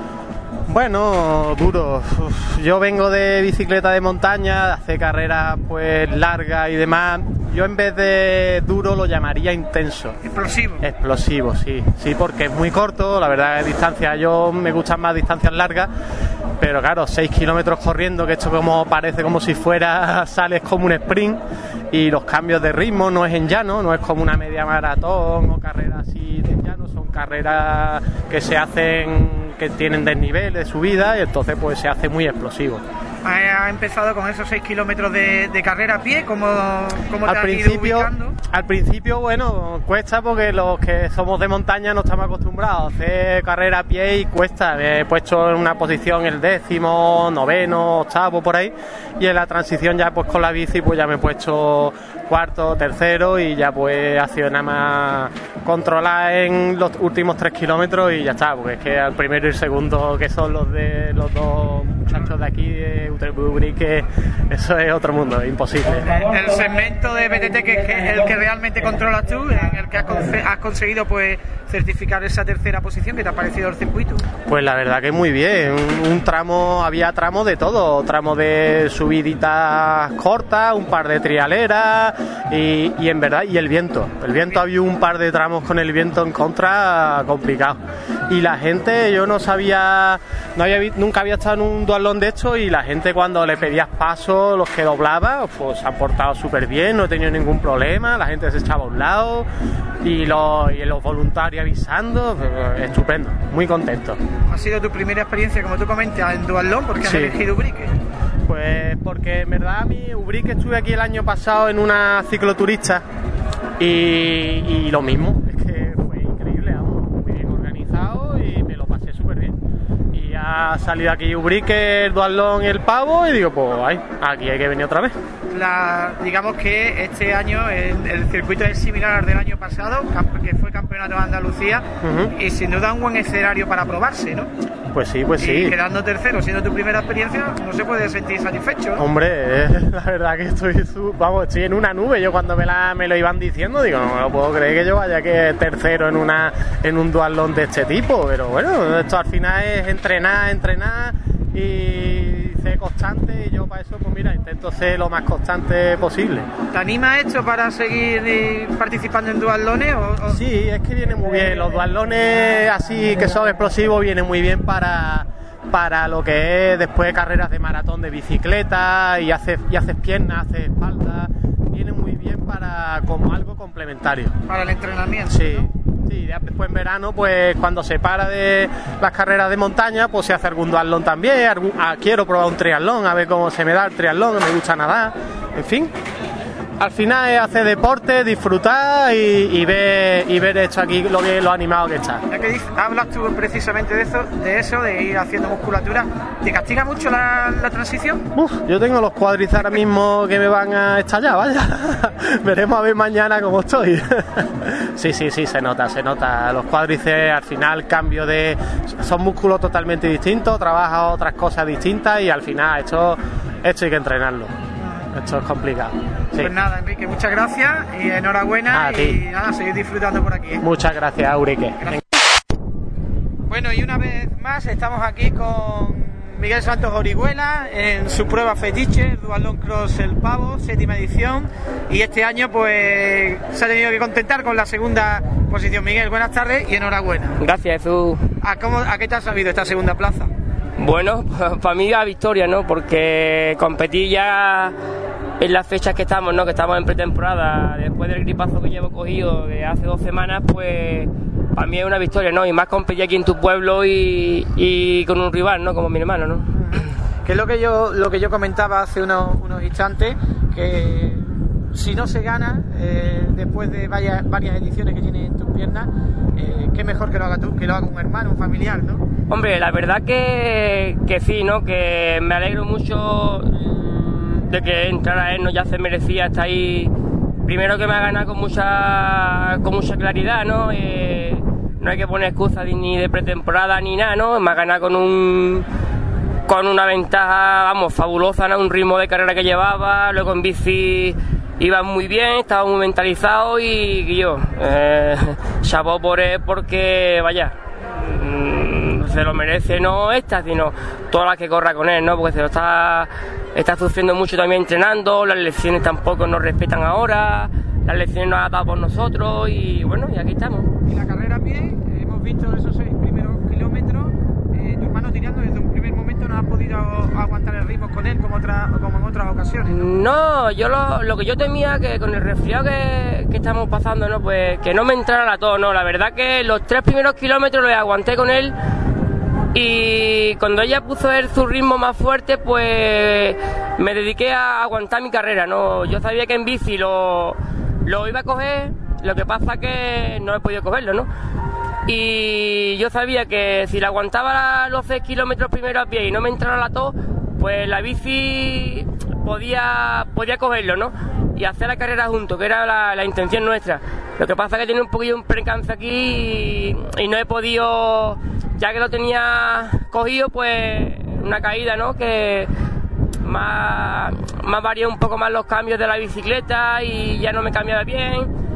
Bueno, duro. Yo vengo de bicicleta de montaña, de hacer carreras pues largas y demás. Yo en vez de duro lo llamaría intenso. Explosivo, sí, porque es muy corto, la verdad es distancia, yo me gustan más distancias largas, pero claro, 6 kilómetros corriendo, que esto parece como si fuera, sales como un sprint, y los cambios de ritmo no es en llano, no es como una media maratón o carreras así de llano, son carreras que se hacen que tienen desnivel de subida y entonces pues se hace muy explosivo. Ha empezado con esos 6 kilómetros de carrera a pie, ¿cómo te has ido ubicando? Al principio, bueno, cuesta porque los que somos de montaña no estamos acostumbrados a hacer carrera a pie y cuesta. Me he puesto en una posición el 10º, 9º, 8º por ahí, y en la transición ya pues con la bici pues ya me he puesto 4º, 3º y ya pues ha sido nada más controlar en los últimos 3 kilómetros y ya está, porque es que al primero y el segundo, que son los dos muchachos de aquí de Ubrique, eso es otro mundo, es imposible. El segmento de BTT que es el que realmente controlas tú, en el que has conseguido pues certificar esa tercera posición, ¿qué te ha parecido el circuito? Pues la verdad que muy bien, había tramos de todo, tramos de subiditas cortas, un par de trialeras y en verdad, y el viento había un par de tramos con el viento en contra complicado, y la gente, yo no sabía, nunca había estado en un duatlón de esto, y la gente cuando le pedías paso, los que doblaban, pues se han portado súper bien, no he tenido ningún problema, la gente se echaba a un lado y los voluntarios avisando, estupendo, muy contento. ¿Ha sido tu primera experiencia, como tú comentas, en duatlón? ¿Por qué has elegido Ubrique? Pues porque en verdad a mí Ubrique estuve aquí el año pasado en una cicloturista y lo mismo, es que fue increíble, muy bien organizado y me lo pasé súper bien. Y ha salido aquí Ubrique, el duatlón y el pavo y digo, pues aquí hay que venir otra vez. Digamos que este año el circuito es similar al del año pasado, que fue campeonato de Andalucía, y sin duda un buen escenario para probarse, ¿no? Pues sí. Y quedando tercero, siendo tu primera experiencia, no se puede sentir satisfecho, ¿no? Hombre, la verdad que estoy en una nube. Yo cuando me lo iban diciendo, digo, no me lo puedo creer que yo vaya que tercero en un duatlón de este tipo, pero bueno, esto al final es entrenar y ser constante, y yo para eso pues mira, intento ser lo más constante posible. ¿Te anima esto para seguir participando en duatlones? Sí, es que viene muy bien, los duatlones así que son explosivos vienen muy bien para lo que es después carreras de maratón de bicicleta y haces piernas, haces espalda, viene muy bien como algo complementario. Para el entrenamiento. Sí. Sí, después en verano, pues cuando se para de las carreras de montaña, pues se hace algún duatlón también. Quiero probar un triatlón, a ver cómo se me da el triatlón, me gusta nadar, en fin. Al final es hacer deporte, disfrutar y ver esto aquí, lo animado que está. Ya que hablas tú precisamente de eso, de ir haciendo musculatura, ¿te castiga mucho la transición? Yo tengo los cuádriceps ahora mismo que me van a estallar, vaya. Veremos a ver mañana cómo estoy. Sí, se nota. Los cuádriceps al final son músculos totalmente distintos, trabaja otras cosas distintas y al final esto hay que entrenarlo. Esto es complicado. Sí. Pues nada, Enrique, muchas gracias y enhorabuena. Y nada, seguir disfrutando por aquí. Muchas gracias, Ubrique. Bueno, y una vez más estamos aquí con Miguel Santos Orihuela en su prueba fetiche, el Duatlón Cross El Pavo, 7ª edición, y este año pues se ha tenido que contentar con la segunda posición. Miguel, buenas tardes y enhorabuena. Gracias, Jesús. ¿A qué te ha sabido esta segunda plaza? Bueno, para mí la victoria, ¿no? Porque competí ya en las fechas que estamos, ¿no? Que estamos en pretemporada, después del gripazo que llevo cogido de hace 2 semanas, pues para mí es una victoria, ¿no? Y más competir aquí en tu pueblo y con un rival, ¿no? Como mi hermano, ¿no? Que es lo que yo comentaba hace unos instantes, que si no se gana después de varias ediciones que tienes en tus piernas, qué mejor que lo haga tú, que lo haga un hermano, un familiar, ¿no? Hombre, la verdad que sí, ¿no? Que me alegro mucho de que entrara él, ¿no? Ya se merecía estar ahí. Primero que me ha ganado con mucha claridad, ¿no? No hay que poner excusas ni de pretemporada ni nada, ¿no? Me ha ganado con una ventaja, fabulosa, ¿no? Un ritmo de carrera que llevaba, luego en bici iba muy bien, estaba muy mentalizado y yo, chapeau por él porque, vaya, se lo merece no esta, sino todas las que corra con él, ¿no? Porque se lo está sufriendo mucho también entrenando, las lecciones tampoco nos respetan ahora, las lecciones nos ha dado por nosotros y bueno, y aquí estamos. Y la carrera a pie, hemos visto esos 6 primeros kilómetros, tu hermano tirando desde un primer momento, ¿no has podido aguantar el ritmo con él como en otras ocasiones? No, yo lo que yo temía que con el resfriado que estamos pasando, ¿no? Pues que no me entrara la tos, ¿no? La verdad que los 3 primeros kilómetros los aguanté con él Y cuando ella puso su ritmo más fuerte, pues me dediqué a aguantar mi carrera, ¿no? Yo sabía que en bici lo iba a coger, lo que pasa que no he podido cogerlo, ¿no? Y yo sabía que si la aguantaba los 6 kilómetros primero a pie y no me entrara la tos, pues la bici podía cogerlo, ¿no? Y hacer la carrera juntos, que era la intención nuestra. Lo que pasa es que tiene un poquillo un percance aquí y no he podido, ya que lo tenía cogido, pues una caída, ¿no? Que más varió un poco más los cambios de la bicicleta y ya no me cambiaba bien.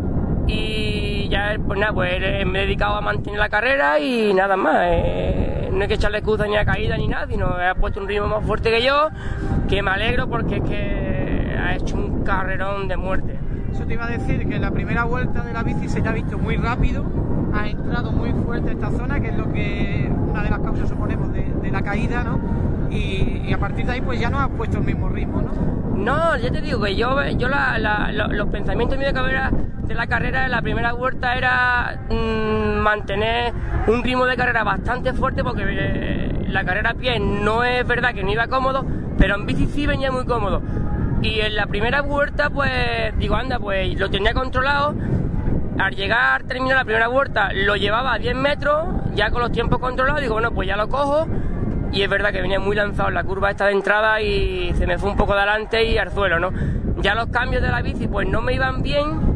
Y ya, pues nada, pues me he dedicado a mantener la carrera y nada más. No hay que echarle excusa ni a caída ni nada, sino he puesto un ritmo más fuerte que yo, que me alegro porque es que ha hecho un carrerón de muerte. Eso te iba a decir, que en la primera vuelta de la bici se te ha visto muy rápido, has entrado muy fuerte en esta zona, que es lo que una de las causas, suponemos, de la caída, ¿no? Y a partir de ahí pues ya no has puesto el mismo ritmo, ¿no? No, ya te digo que yo los pensamientos míos de la carrera en la primera vuelta era mantener un ritmo de carrera bastante fuerte, porque la carrera a pie no es verdad que no iba cómodo, pero en bici sí venía muy cómodo. Y en la primera vuelta pues digo, anda, pues lo tenía controlado. Al terminar la primera vuelta lo llevaba a 10 metros, ya con los tiempos controlados, digo, bueno, pues ya lo cojo. Y es verdad que venía muy lanzado en la curva esta de entrada y se me fue un poco de adelante y al suelo, ¿no? Ya los cambios de la bici pues no me iban bien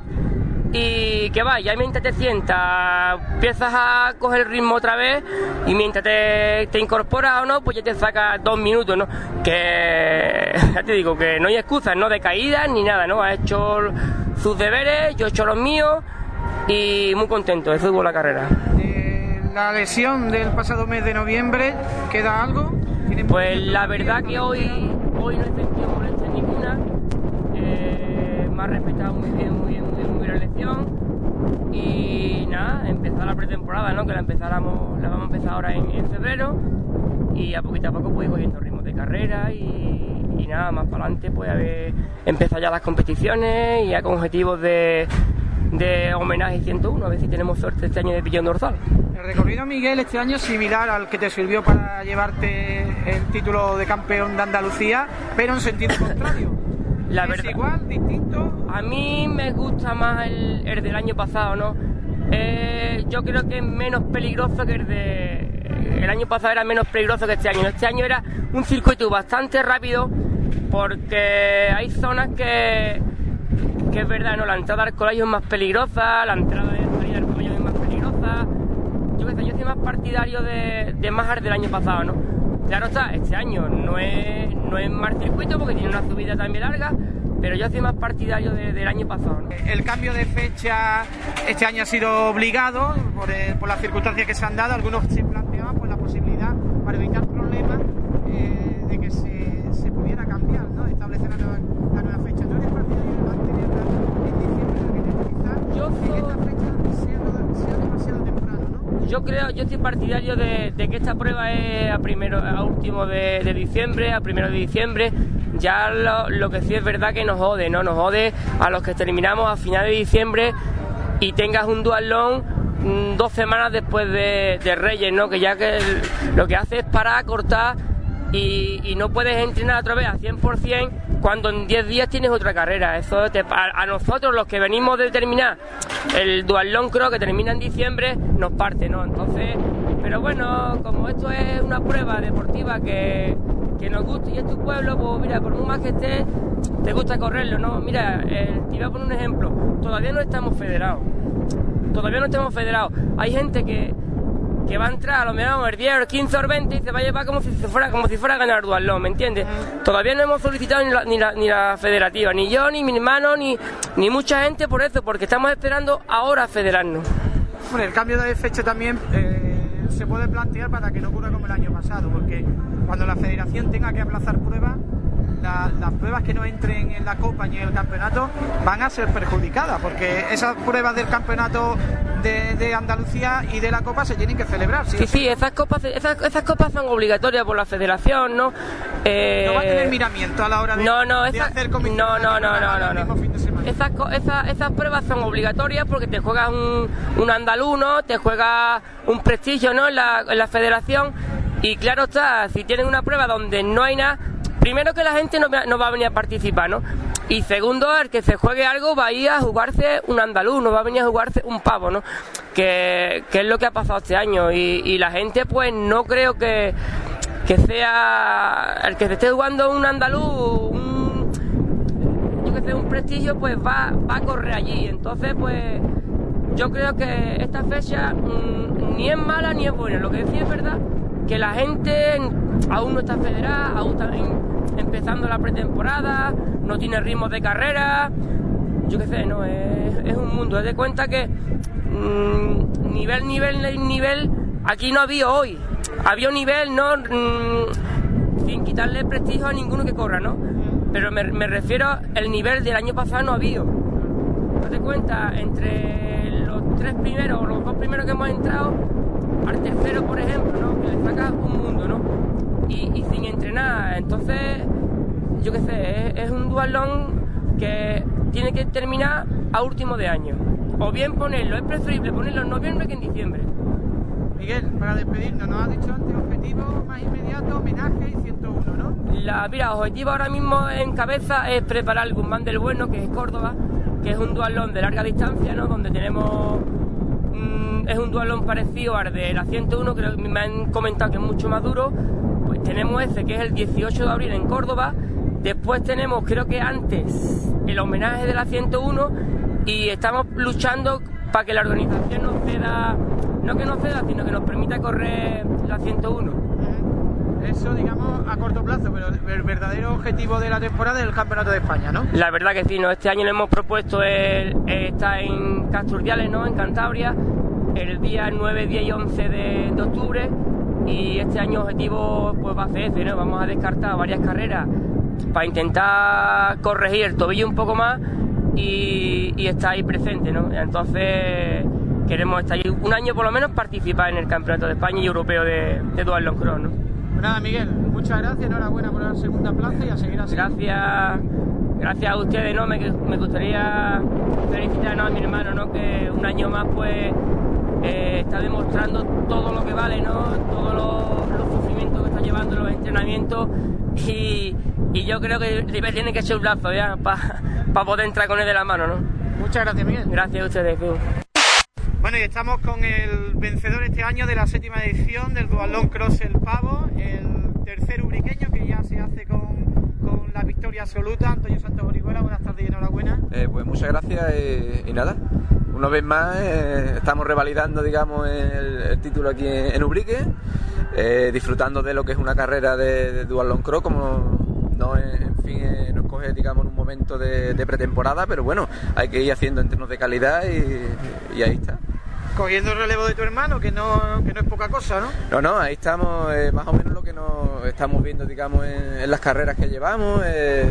y que va, ya mientras te sientas empiezas a coger el ritmo otra vez y mientras te incorporas o no, pues ya te sacas 2 minutos, ¿no? Que ya te digo que no hay excusas, ¿no? De caídas ni nada, ¿no? Ha hecho sus deberes, yo he hecho los míos y muy contento de fútbol la carrera. La lesión del pasado mes de noviembre, ¿queda algo? Pues la verdad que hoy no he sentido molestia ninguna. Me ha respetado muy bien la lesión. Y nada, empezar la pretemporada, ¿no? Que la vamos a empezar ahora en febrero. Y a poquito pues ir cogiendo ritmos de carrera y nada, más para adelante pues empezar ya las competiciones y ya con objetivos de homenaje 101, a ver si tenemos suerte este año de pillón dorsal. El recorrido, Miguel, este año es similar al que te sirvió para llevarte el título de campeón de Andalucía, pero en sentido contrario. La ¿Es verdad, igual, distinto? A mí me gusta más el del año pasado, ¿no? Yo creo que es menos peligroso que el año pasado era menos peligroso que este año. Este año era un circuito bastante rápido porque hay zonas que es verdad, ¿no? La entrada al colegio es más peligrosa, la entrada de salida del colegio es más peligrosa. Yo soy más partidario de más del año pasado, ¿no? Claro está, este año no es más circuito porque tiene una subida también larga, pero yo soy más partidario del año pasado, ¿no? El cambio de fecha este año ha sido obligado por las circunstancias que se han dado. Algunos se planteaban pues la posibilidad, para evitar problemas, de que se pudiera cambiar, ¿no? Establecer la nueva fecha. ¿No eres partidario de mantenerla en diciembre? Quizás en esta fecha sea demasiado temprano, ¿no? Yo soy partidario de que esta prueba es a último de diciembre, a 1 de diciembre. Ya lo que sí es verdad que nos jode, ¿no? Nos jode a los que terminamos a final de diciembre y tengas un duatlón 2 semanas después de Reyes, ¿no? Que ya que lo que hace es parar, cortar y no puedes entrenar otra vez a 100% cuando en 10 días tienes otra carrera. Eso a nosotros, los que venimos de terminar el duatlón cross que termina en diciembre, nos parte, ¿no? Entonces, pero bueno, como esto es una prueba deportiva que nos gusta y es tu pueblo, pues mira, por muy más que estés, te gusta correrlo, ¿no? Mira, te voy a poner un ejemplo. Todavía no estamos federados. Hay gente que va a entrar a lo mejor el 10, el 15 o el 20 y se va a llevar como si fuera a ganar el duatlón, ¿me entiendes? Todavía no hemos solicitado ni la federativa, ni yo, ni mi hermano, ni mucha gente por eso, porque estamos esperando ahora a federarnos. Bueno, el cambio de fecha también se puede plantear para que no ocurra como el año pasado, porque cuando la federación tenga que aplazar pruebas, las pruebas que no entren en la Copa ni en el campeonato van a ser perjudicadas, porque esas pruebas del campeonato de Andalucía y de la Copa se tienen que celebrar. Sí, esas copas son obligatorias por la federación, ¿no? No va a tener miramiento a la hora de hacer comisión. No. Esas pruebas son obligatorias porque te juegas un andaluz, ¿no? Te juegas un prestigio, ¿no? En la federación. Y claro está, si tienen una prueba donde no hay nada, primero que la gente no va a venir a participar, ¿no? Y segundo, el que se juegue algo va a ir a jugarse un andaluz, no va a venir a jugarse un pavo, ¿no? Que es lo que ha pasado este año. Y la gente, pues, no creo que sea el que se esté jugando un andaluz, un prestigio, pues va a correr allí. Entonces, pues, yo creo que esta fecha ni es mala ni es buena. Lo que sí es verdad que la gente aún no está federada, aún está empezando la pretemporada, no tiene ritmos de carrera, yo qué sé, no, es un mundo. Haz de cuenta que nivel, aquí no había hoy, había un nivel, no, sin quitarle prestigio a ninguno que corra, ¿no? Pero me refiero al nivel del año pasado no había. Haz de cuenta, entre los dos primeros que hemos entrado, al tercero, por ejemplo, ¿no? Que le saca un mundo, ¿no? Y sin entrenar. Entonces, yo qué sé, es un duatlón que tiene que terminar a último de año. O bien es preferible ponerlo en noviembre que en diciembre. Miguel, para despedirnos, nos has dicho antes, objetivo más inmediato, homenaje y 101, ¿no? Mira, objetivo ahora mismo en cabeza es preparar el Guzmán del Bueno, que es Córdoba, que es un duatlón de larga distancia, ¿no? Donde tenemos... es un duatlón parecido al de la 101, creo que me han comentado que es mucho más duro. Pues tenemos ese, que es el 18 de abril en Córdoba. Después tenemos, creo que antes, el homenaje de la 101, y estamos luchando para que la organización nos ceda, no que nos ceda, sino que nos permita correr la 101. Eso, digamos, a corto plazo, pero el verdadero objetivo de la temporada es el Campeonato de España, ¿no? La verdad que sí, ¿no? Este año le hemos propuesto estar en Casturdiales, ¿no? En Cantabria, el día 9, 10 y 11 de octubre, y este año objetivo pues va a ser ese, ¿no? Vamos a descartar varias carreras para intentar corregir el tobillo un poco más y estar ahí presente, ¿no? Entonces queremos estar ahí un año por lo menos, participar en el Campeonato de España y Europeo de Duatlón Cross, ¿no? Pues nada, Miguel, muchas gracias, enhorabuena por la segunda plaza y a seguir así. Gracias a ustedes, ¿no? Me gustaría felicitar, ¿no? A mi hermano, ¿no? Que un año más pues está demostrando todo lo que vale, ¿no? Todos los sufrimientos que está llevando, los entrenamientos, y yo creo que tiene que echar un lazo ya para poder entrar con él de la mano, ¿no? Muchas gracias, Miguel. Gracias a ustedes. Bueno, y estamos con el vencedor este año de la 7ª edición del Duatlón Cross El Pavo, el tercer ubriqueño que ya se hace con la victoria absoluta. Antonio Santos Orihuela, buenas tardes y enhorabuena. Pues muchas gracias y nada, una vez más estamos revalidando, digamos, el título aquí en Ubrique, disfrutando de lo que es una carrera de Duatlón Cross, como no, en fin, nos coge, digamos, en un momento de pretemporada, pero bueno, hay que ir haciendo entrenos de calidad y ahí está. Cogiendo el relevo de tu hermano, que no es poca cosa, ¿no? No, ahí estamos, más o menos lo que nos estamos viendo, digamos, en las carreras que llevamos.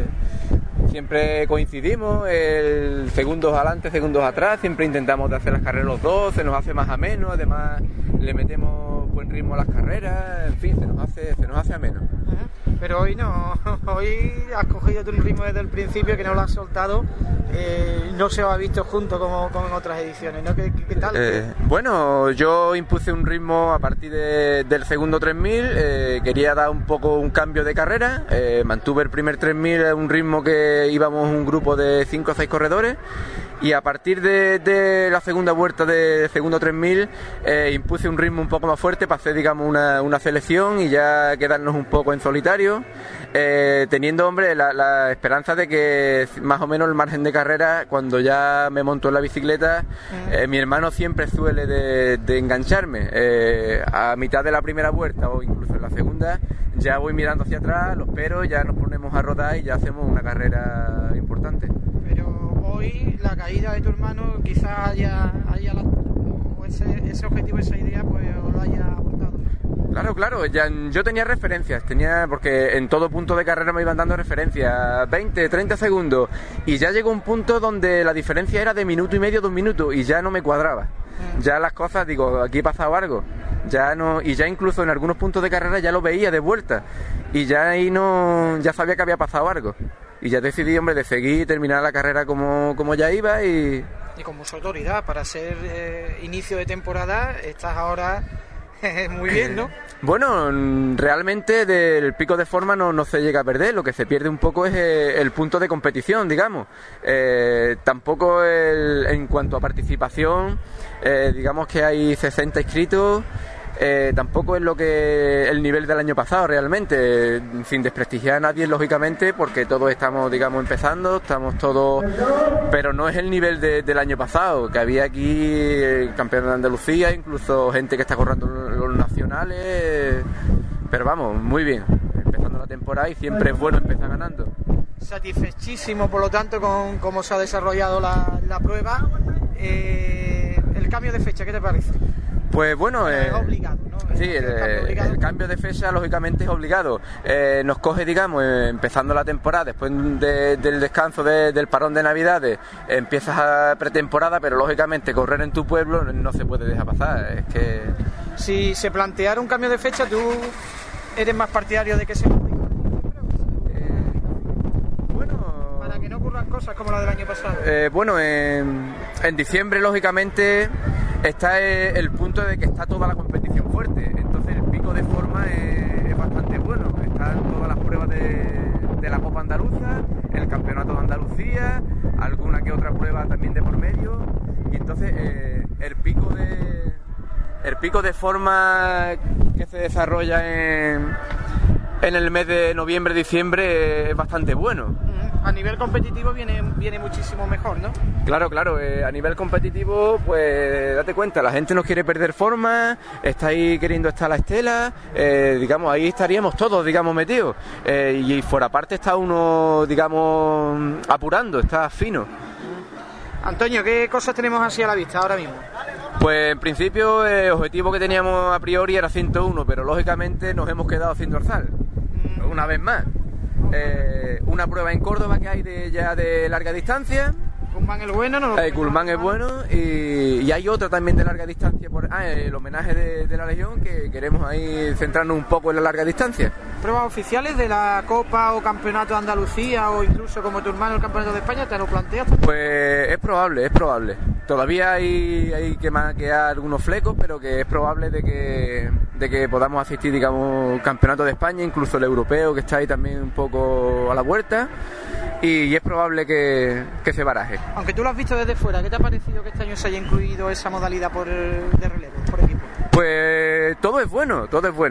Siempre coincidimos, segundos adelante, segundos atrás, siempre intentamos de hacer las carreras los dos, se nos hace más ameno, además le metemos buen ritmo a las carreras, en fin, se nos hace ameno. Pero hoy no, hoy has cogido un ritmo desde el principio que no lo has soltado, no se ha visto junto como en otras ediciones, ¿no? ¿Qué tal? Bueno, yo impuse un ritmo a partir del segundo 3000, quería dar un poco un cambio de carrera, mantuve el primer 3000 un ritmo que íbamos un grupo de 5 o 6 corredores, y a partir de la segunda vuelta de segundo 3000 impuse un ritmo un poco más fuerte para hacer, digamos, una selección y ya quedarnos un poco en solitario, teniendo, hombre, la esperanza de que más o menos el margen de carrera, cuando ya me monto en la bicicleta, mi hermano siempre suele de engancharme, a mitad de la primera vuelta o incluso en la segunda ya voy mirando hacia atrás, lo espero, ya nos ponemos a rodar y ya hacemos una carrera importante. Pero hoy la caída de tu hermano quizás haya ese objetivo, esa idea, pues os lo haya aportado. Claro, ya, yo tenía referencias, porque en todo punto de carrera me iban dando referencias, 20, 30 segundos, y ya llegó un punto donde la diferencia era de minuto y medio, 2 minutos, y ya no me cuadraba. Ya las cosas, digo, aquí ha pasado algo, ya no, y ya incluso en algunos puntos de carrera ya lo veía de vuelta, y ya ahí ya sabía que había pasado algo, y ya decidí, hombre, de seguir y terminar la carrera como ya iba, y con mucha autoridad, para ser inicio de temporada, estás ahora muy bien, ¿no? Bueno, realmente del pico de forma no se llega a perder, lo que se pierde un poco es el punto de competición, digamos. Tampoco en cuanto a participación, digamos que hay 60 inscritos, tampoco es el nivel del año pasado realmente, sin desprestigiar a nadie lógicamente, porque todos estamos, digamos, empezando, estamos todos, pero no es el nivel del año pasado, que había aquí el campeón de Andalucía, incluso gente que está corriendo los nacionales, pero vamos, muy bien, empezando la temporada, y siempre es bueno empezar ganando. Satisfechísimo, por lo tanto, con cómo se ha desarrollado la prueba. El cambio de fecha, ¿qué te parece? Pues bueno, es obligado, ¿no? Sí, el cambio de fecha lógicamente es obligado. Nos coge, digamos, empezando la temporada, después del descanso del parón de Navidades, empiezas a pretemporada, pero lógicamente correr en tu pueblo no se puede dejar pasar. Es que si se planteara un cambio de fecha, ¿tú eres más partidario de que se para que no ocurran cosas como la del año pasado? Bueno, en diciembre lógicamente está el punto de que está toda la competición fuerte, entonces el pico de forma es bastante bueno. Están todas las pruebas de la Copa Andaluza, el Campeonato de Andalucía, alguna que otra prueba también de por medio, y entonces el pico de forma que se desarrolla en el mes de noviembre, diciembre es bastante bueno. A nivel competitivo viene muchísimo mejor, ¿no? Claro, a nivel competitivo, pues date cuenta, la gente no quiere perder forma, está ahí queriendo estar a la estela, digamos, ahí estaríamos todos, digamos, metidos, y por aparte está uno, digamos, apurando, está fino. Antonio, ¿qué cosas tenemos así a la vista ahora mismo? Pues en principio el objetivo que teníamos a priori era 101, pero lógicamente nos hemos quedado sin dorsal, una vez más. Una prueba en Córdoba que hay ya de larga distancia. Culmán es bueno, ¿no? Culmán es bueno, y hay otra también de larga distancia, el homenaje de la Legión, que queremos ahí centrarnos un poco en la larga distancia. ¿Pruebas oficiales de la Copa o Campeonato de Andalucía, o incluso como tu hermano el Campeonato de España, te lo planteas? Pues es probable. Todavía hay que maquear algunos flecos, pero que es probable de que podamos asistir, digamos, Campeonato de España, incluso el europeo, que está ahí también un poco a la vuelta. Y es probable que se baraje. Aunque tú lo has visto desde fuera, ¿qué te ha parecido que este año se haya incluido esa modalidad de relevo, por equipo? Pues todo es bueno.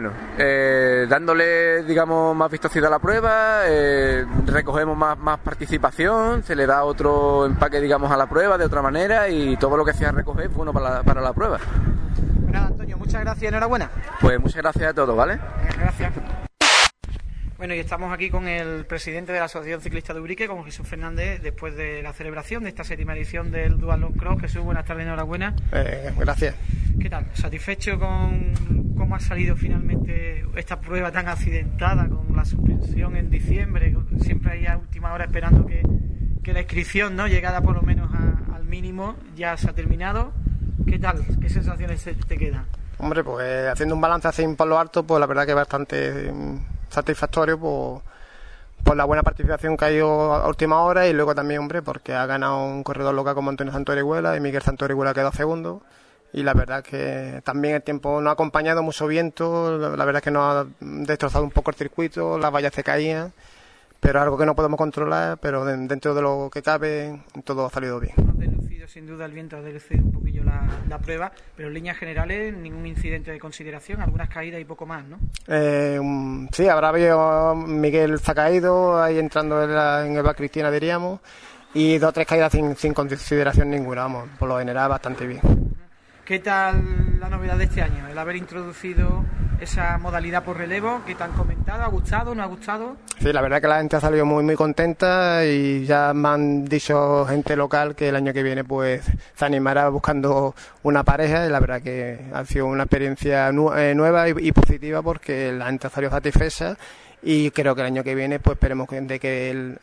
Dándole, digamos, más vistosidad a la prueba, recogemos más participación, se le da otro empaque, digamos, a la prueba de otra manera, y todo lo que sea recoger es bueno para la prueba. Pues nada, Antonio, muchas gracias y enhorabuena. Pues muchas gracias a todos, ¿vale? Gracias. Bueno, y estamos aquí con el presidente de la Asociación Ciclista de Ubrique, con Jesús Fernández, después de la celebración de esta 7ª edición del Duathlon Cross. Jesús, buenas tardes, enhorabuena. Gracias. ¿Qué tal? ¿Satisfecho con cómo ha salido finalmente esta prueba tan accidentada, con la suspensión en diciembre? Siempre hay a última hora esperando que la inscripción, ¿no?, llegada por lo menos al mínimo, ya se ha terminado. ¿Qué tal? ¿Qué sensaciones te quedan? Hombre, pues haciendo un balance así por lo alto, pues la verdad que bastante satisfactorio por la buena participación que ha ido a última hora, y luego también, hombre, porque ha ganado un corredor local como Antonio Santorihuela, y Miguel Santorihuela ha quedado segundo, y la verdad que también el tiempo no ha acompañado, mucho viento, la verdad que nos ha destrozado un poco el circuito, las vallas se caían, pero es algo que no podemos controlar, pero dentro de lo que cabe todo ha salido bien. Sin duda el viento ha delucido un poquillo la prueba, pero en líneas generales ningún incidente de consideración, algunas caídas y poco más, ¿no? Sí, habrá habido, Miguel se ha caído ahí entrando en Eva Cristina, diríamos, y 2 o 3 caídas sin consideración ninguna, vamos, por lo general bastante bien. ¿Qué tal la novedad de este año? El haber introducido esa modalidad por relevo que te han comentado? ¿Ha gustado, no ha gustado? Sí, la verdad que la gente ha salido muy contenta y ya me han dicho gente local que el año que viene pues se animará buscando una pareja, y la verdad que ha sido una experiencia nueva y positiva, porque la gente ha salido satisfecha. Y creo que el año que viene pues esperemos de que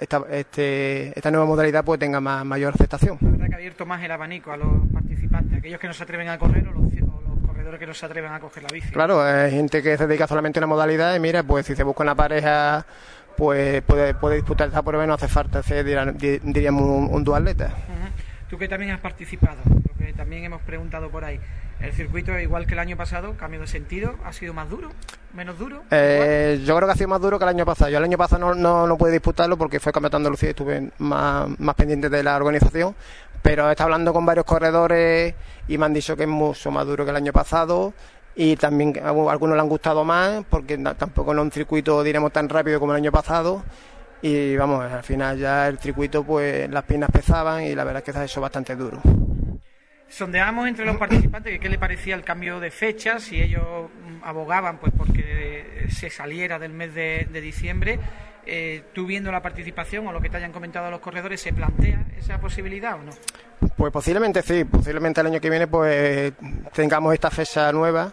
esta nueva modalidad pues tenga mayor aceptación. La verdad que ha abierto más el abanico a los participantes, aquellos que no se atreven a correr o los corredores que no se atreven a coger la bici. Claro, hay gente que se dedica solamente a una modalidad y mira, pues si se busca una pareja pues puede disputar esa prueba y no hace falta ser, diríamos, un duatleta. Uh-huh. Tú que también has participado, lo que también hemos preguntado por ahí, ¿el circuito, igual que el año pasado, cambio de sentido, ha sido más duro, menos duro? Yo creo que ha sido más duro que el año pasado. Yo el año pasado no pude disputarlo porque fue Campeonato de Andalucía y estuve más pendiente de la organización, pero he estado hablando con varios corredores y me han dicho que es mucho más duro que el año pasado, y también a algunos le han gustado más porque tampoco no es un circuito, diremos, tan rápido como el año pasado. Y vamos, al final ya el circuito, pues las piernas pesaban y la verdad es que se ha hecho bastante duro. Sondeamos entre los participantes que qué le parecía el cambio de fechas, si ellos abogaban pues porque se saliera del mes de diciembre. Tú, viendo la participación o lo que te hayan comentado los corredores, ¿se plantea esa posibilidad o no? Pues posiblemente sí, posiblemente el año que viene pues tengamos esta fecha nueva,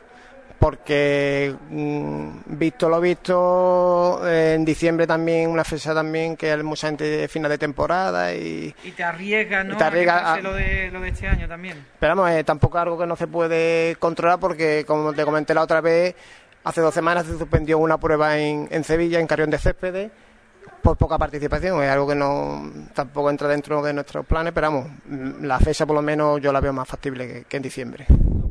porque visto lo visto, en diciembre también una fecha también que hay mucha gente de final de temporada y te arriesgas, ¿no? A lo de este año también. Pero vamos, tampoco es algo que no se puede controlar, porque como te comenté la otra vez, hace 2 semanas se suspendió una prueba en Sevilla, en Carrión de Céspedes, por poca participación. Es algo que tampoco entra dentro de nuestros planes, pero vamos, la fecha por lo menos yo la veo más factible que en diciembre.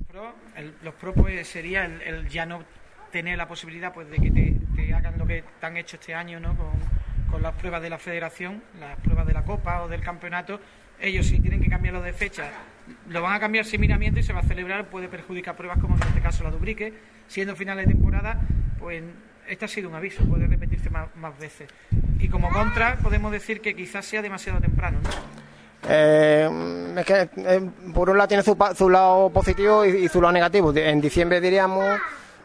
Los pro pues sería el ya no tener la posibilidad pues de que te hagan lo que te han hecho este año, ¿no? Con las pruebas de la federación, las pruebas de la Copa o del campeonato. Ellos, si tienen que cambiarlo de fecha, lo van a cambiar sin miramiento y se va a celebrar, puede perjudicar pruebas como en este caso la de Ubrique, siendo final de temporada. Pues este ha sido un aviso, puede repetirse más veces. Y como contra podemos decir que quizás sea demasiado temprano, ¿no? Es que por un lado tiene su lado positivo y su lado negativo. En diciembre diríamos,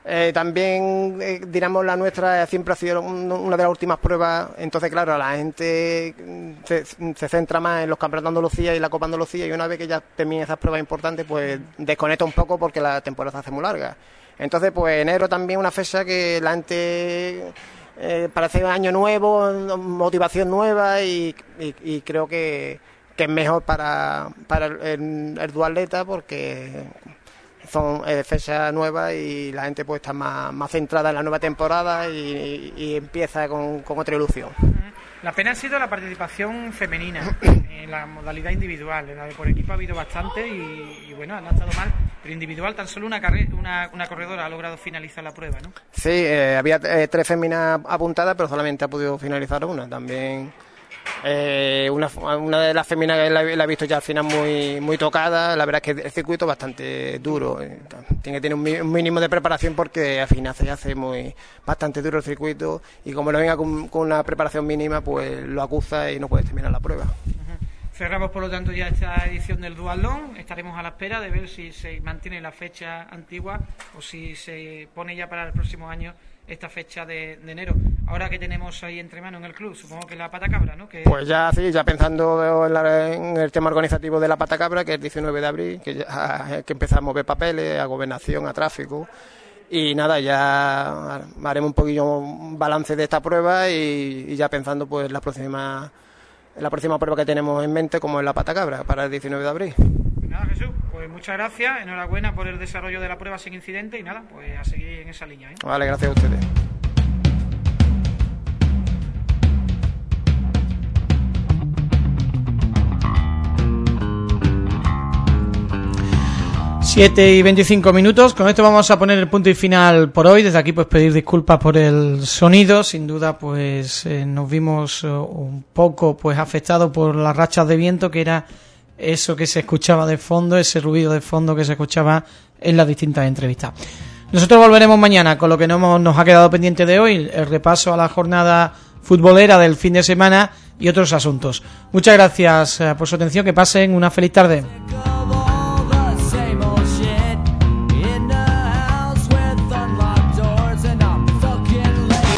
también diríamos la nuestra siempre ha sido una de las últimas pruebas, entonces claro, la gente se centra más en los campeonatos de Andalucía y la Copa Andalucía, y una vez que ya terminen esas pruebas importantes pues desconecta un poco porque la temporada se hace muy larga. Entonces pues enero también una fecha que la gente parece un año nuevo, motivación nueva, y creo que es mejor para el duatleta, porque son fechas nuevas y la gente pues está más centrada en la nueva temporada y empieza con otra ilusión. La pena ha sido la participación femenina en la modalidad individual. En la de por equipo ha habido bastante y bueno, no ha estado mal, pero individual tan solo una corredora ha logrado finalizar la prueba, ¿no? Sí, había 3 féminas apuntadas, pero solamente ha podido finalizar una. También una de las féminas que la he visto ya al final muy tocada. La verdad es que el circuito es bastante duro, tiene que tener un mínimo de preparación, porque al final se hace bastante duro el circuito, y como no venga con una preparación mínima pues lo acusa y no puedes terminar la prueba. Cerramos por lo tanto ya esta edición del Duatlón. Estaremos a la espera de ver si se mantiene la fecha antigua o si se pone ya para el próximo año esta fecha de enero. Ahora que tenemos ahí entre manos en el club, supongo que la Patacabra, ¿no? Pues ya sí, ya pensando en el tema organizativo de la Patacabra, que es el 19 de abril, que empezamos a mover papeles, a gobernación, a tráfico, y nada, ya haremos un poquillo un balance de esta prueba y ya pensando pues la próxima prueba que tenemos en mente, como es la Patacabra, para el 19 de abril. Nada, Jesús, pues muchas gracias, enhorabuena por el desarrollo de la prueba sin incidente y nada, pues a seguir en esa línea, ¿eh? Vale, gracias a ustedes. Siete y 25 minutos. Con esto vamos a poner el punto y final por hoy. Desde aquí pues pedir disculpas por el sonido. Sin duda pues nos vimos un poco pues afectados por las rachas de viento, que era eso que se escuchaba de fondo, ese ruido de fondo que se escuchaba en las distintas entrevistas. Nosotros volveremos mañana con lo que nos ha quedado pendiente de hoy, el repaso a la jornada futbolera del fin de semana y otros asuntos. Muchas gracias por su atención, que pasen una feliz tarde.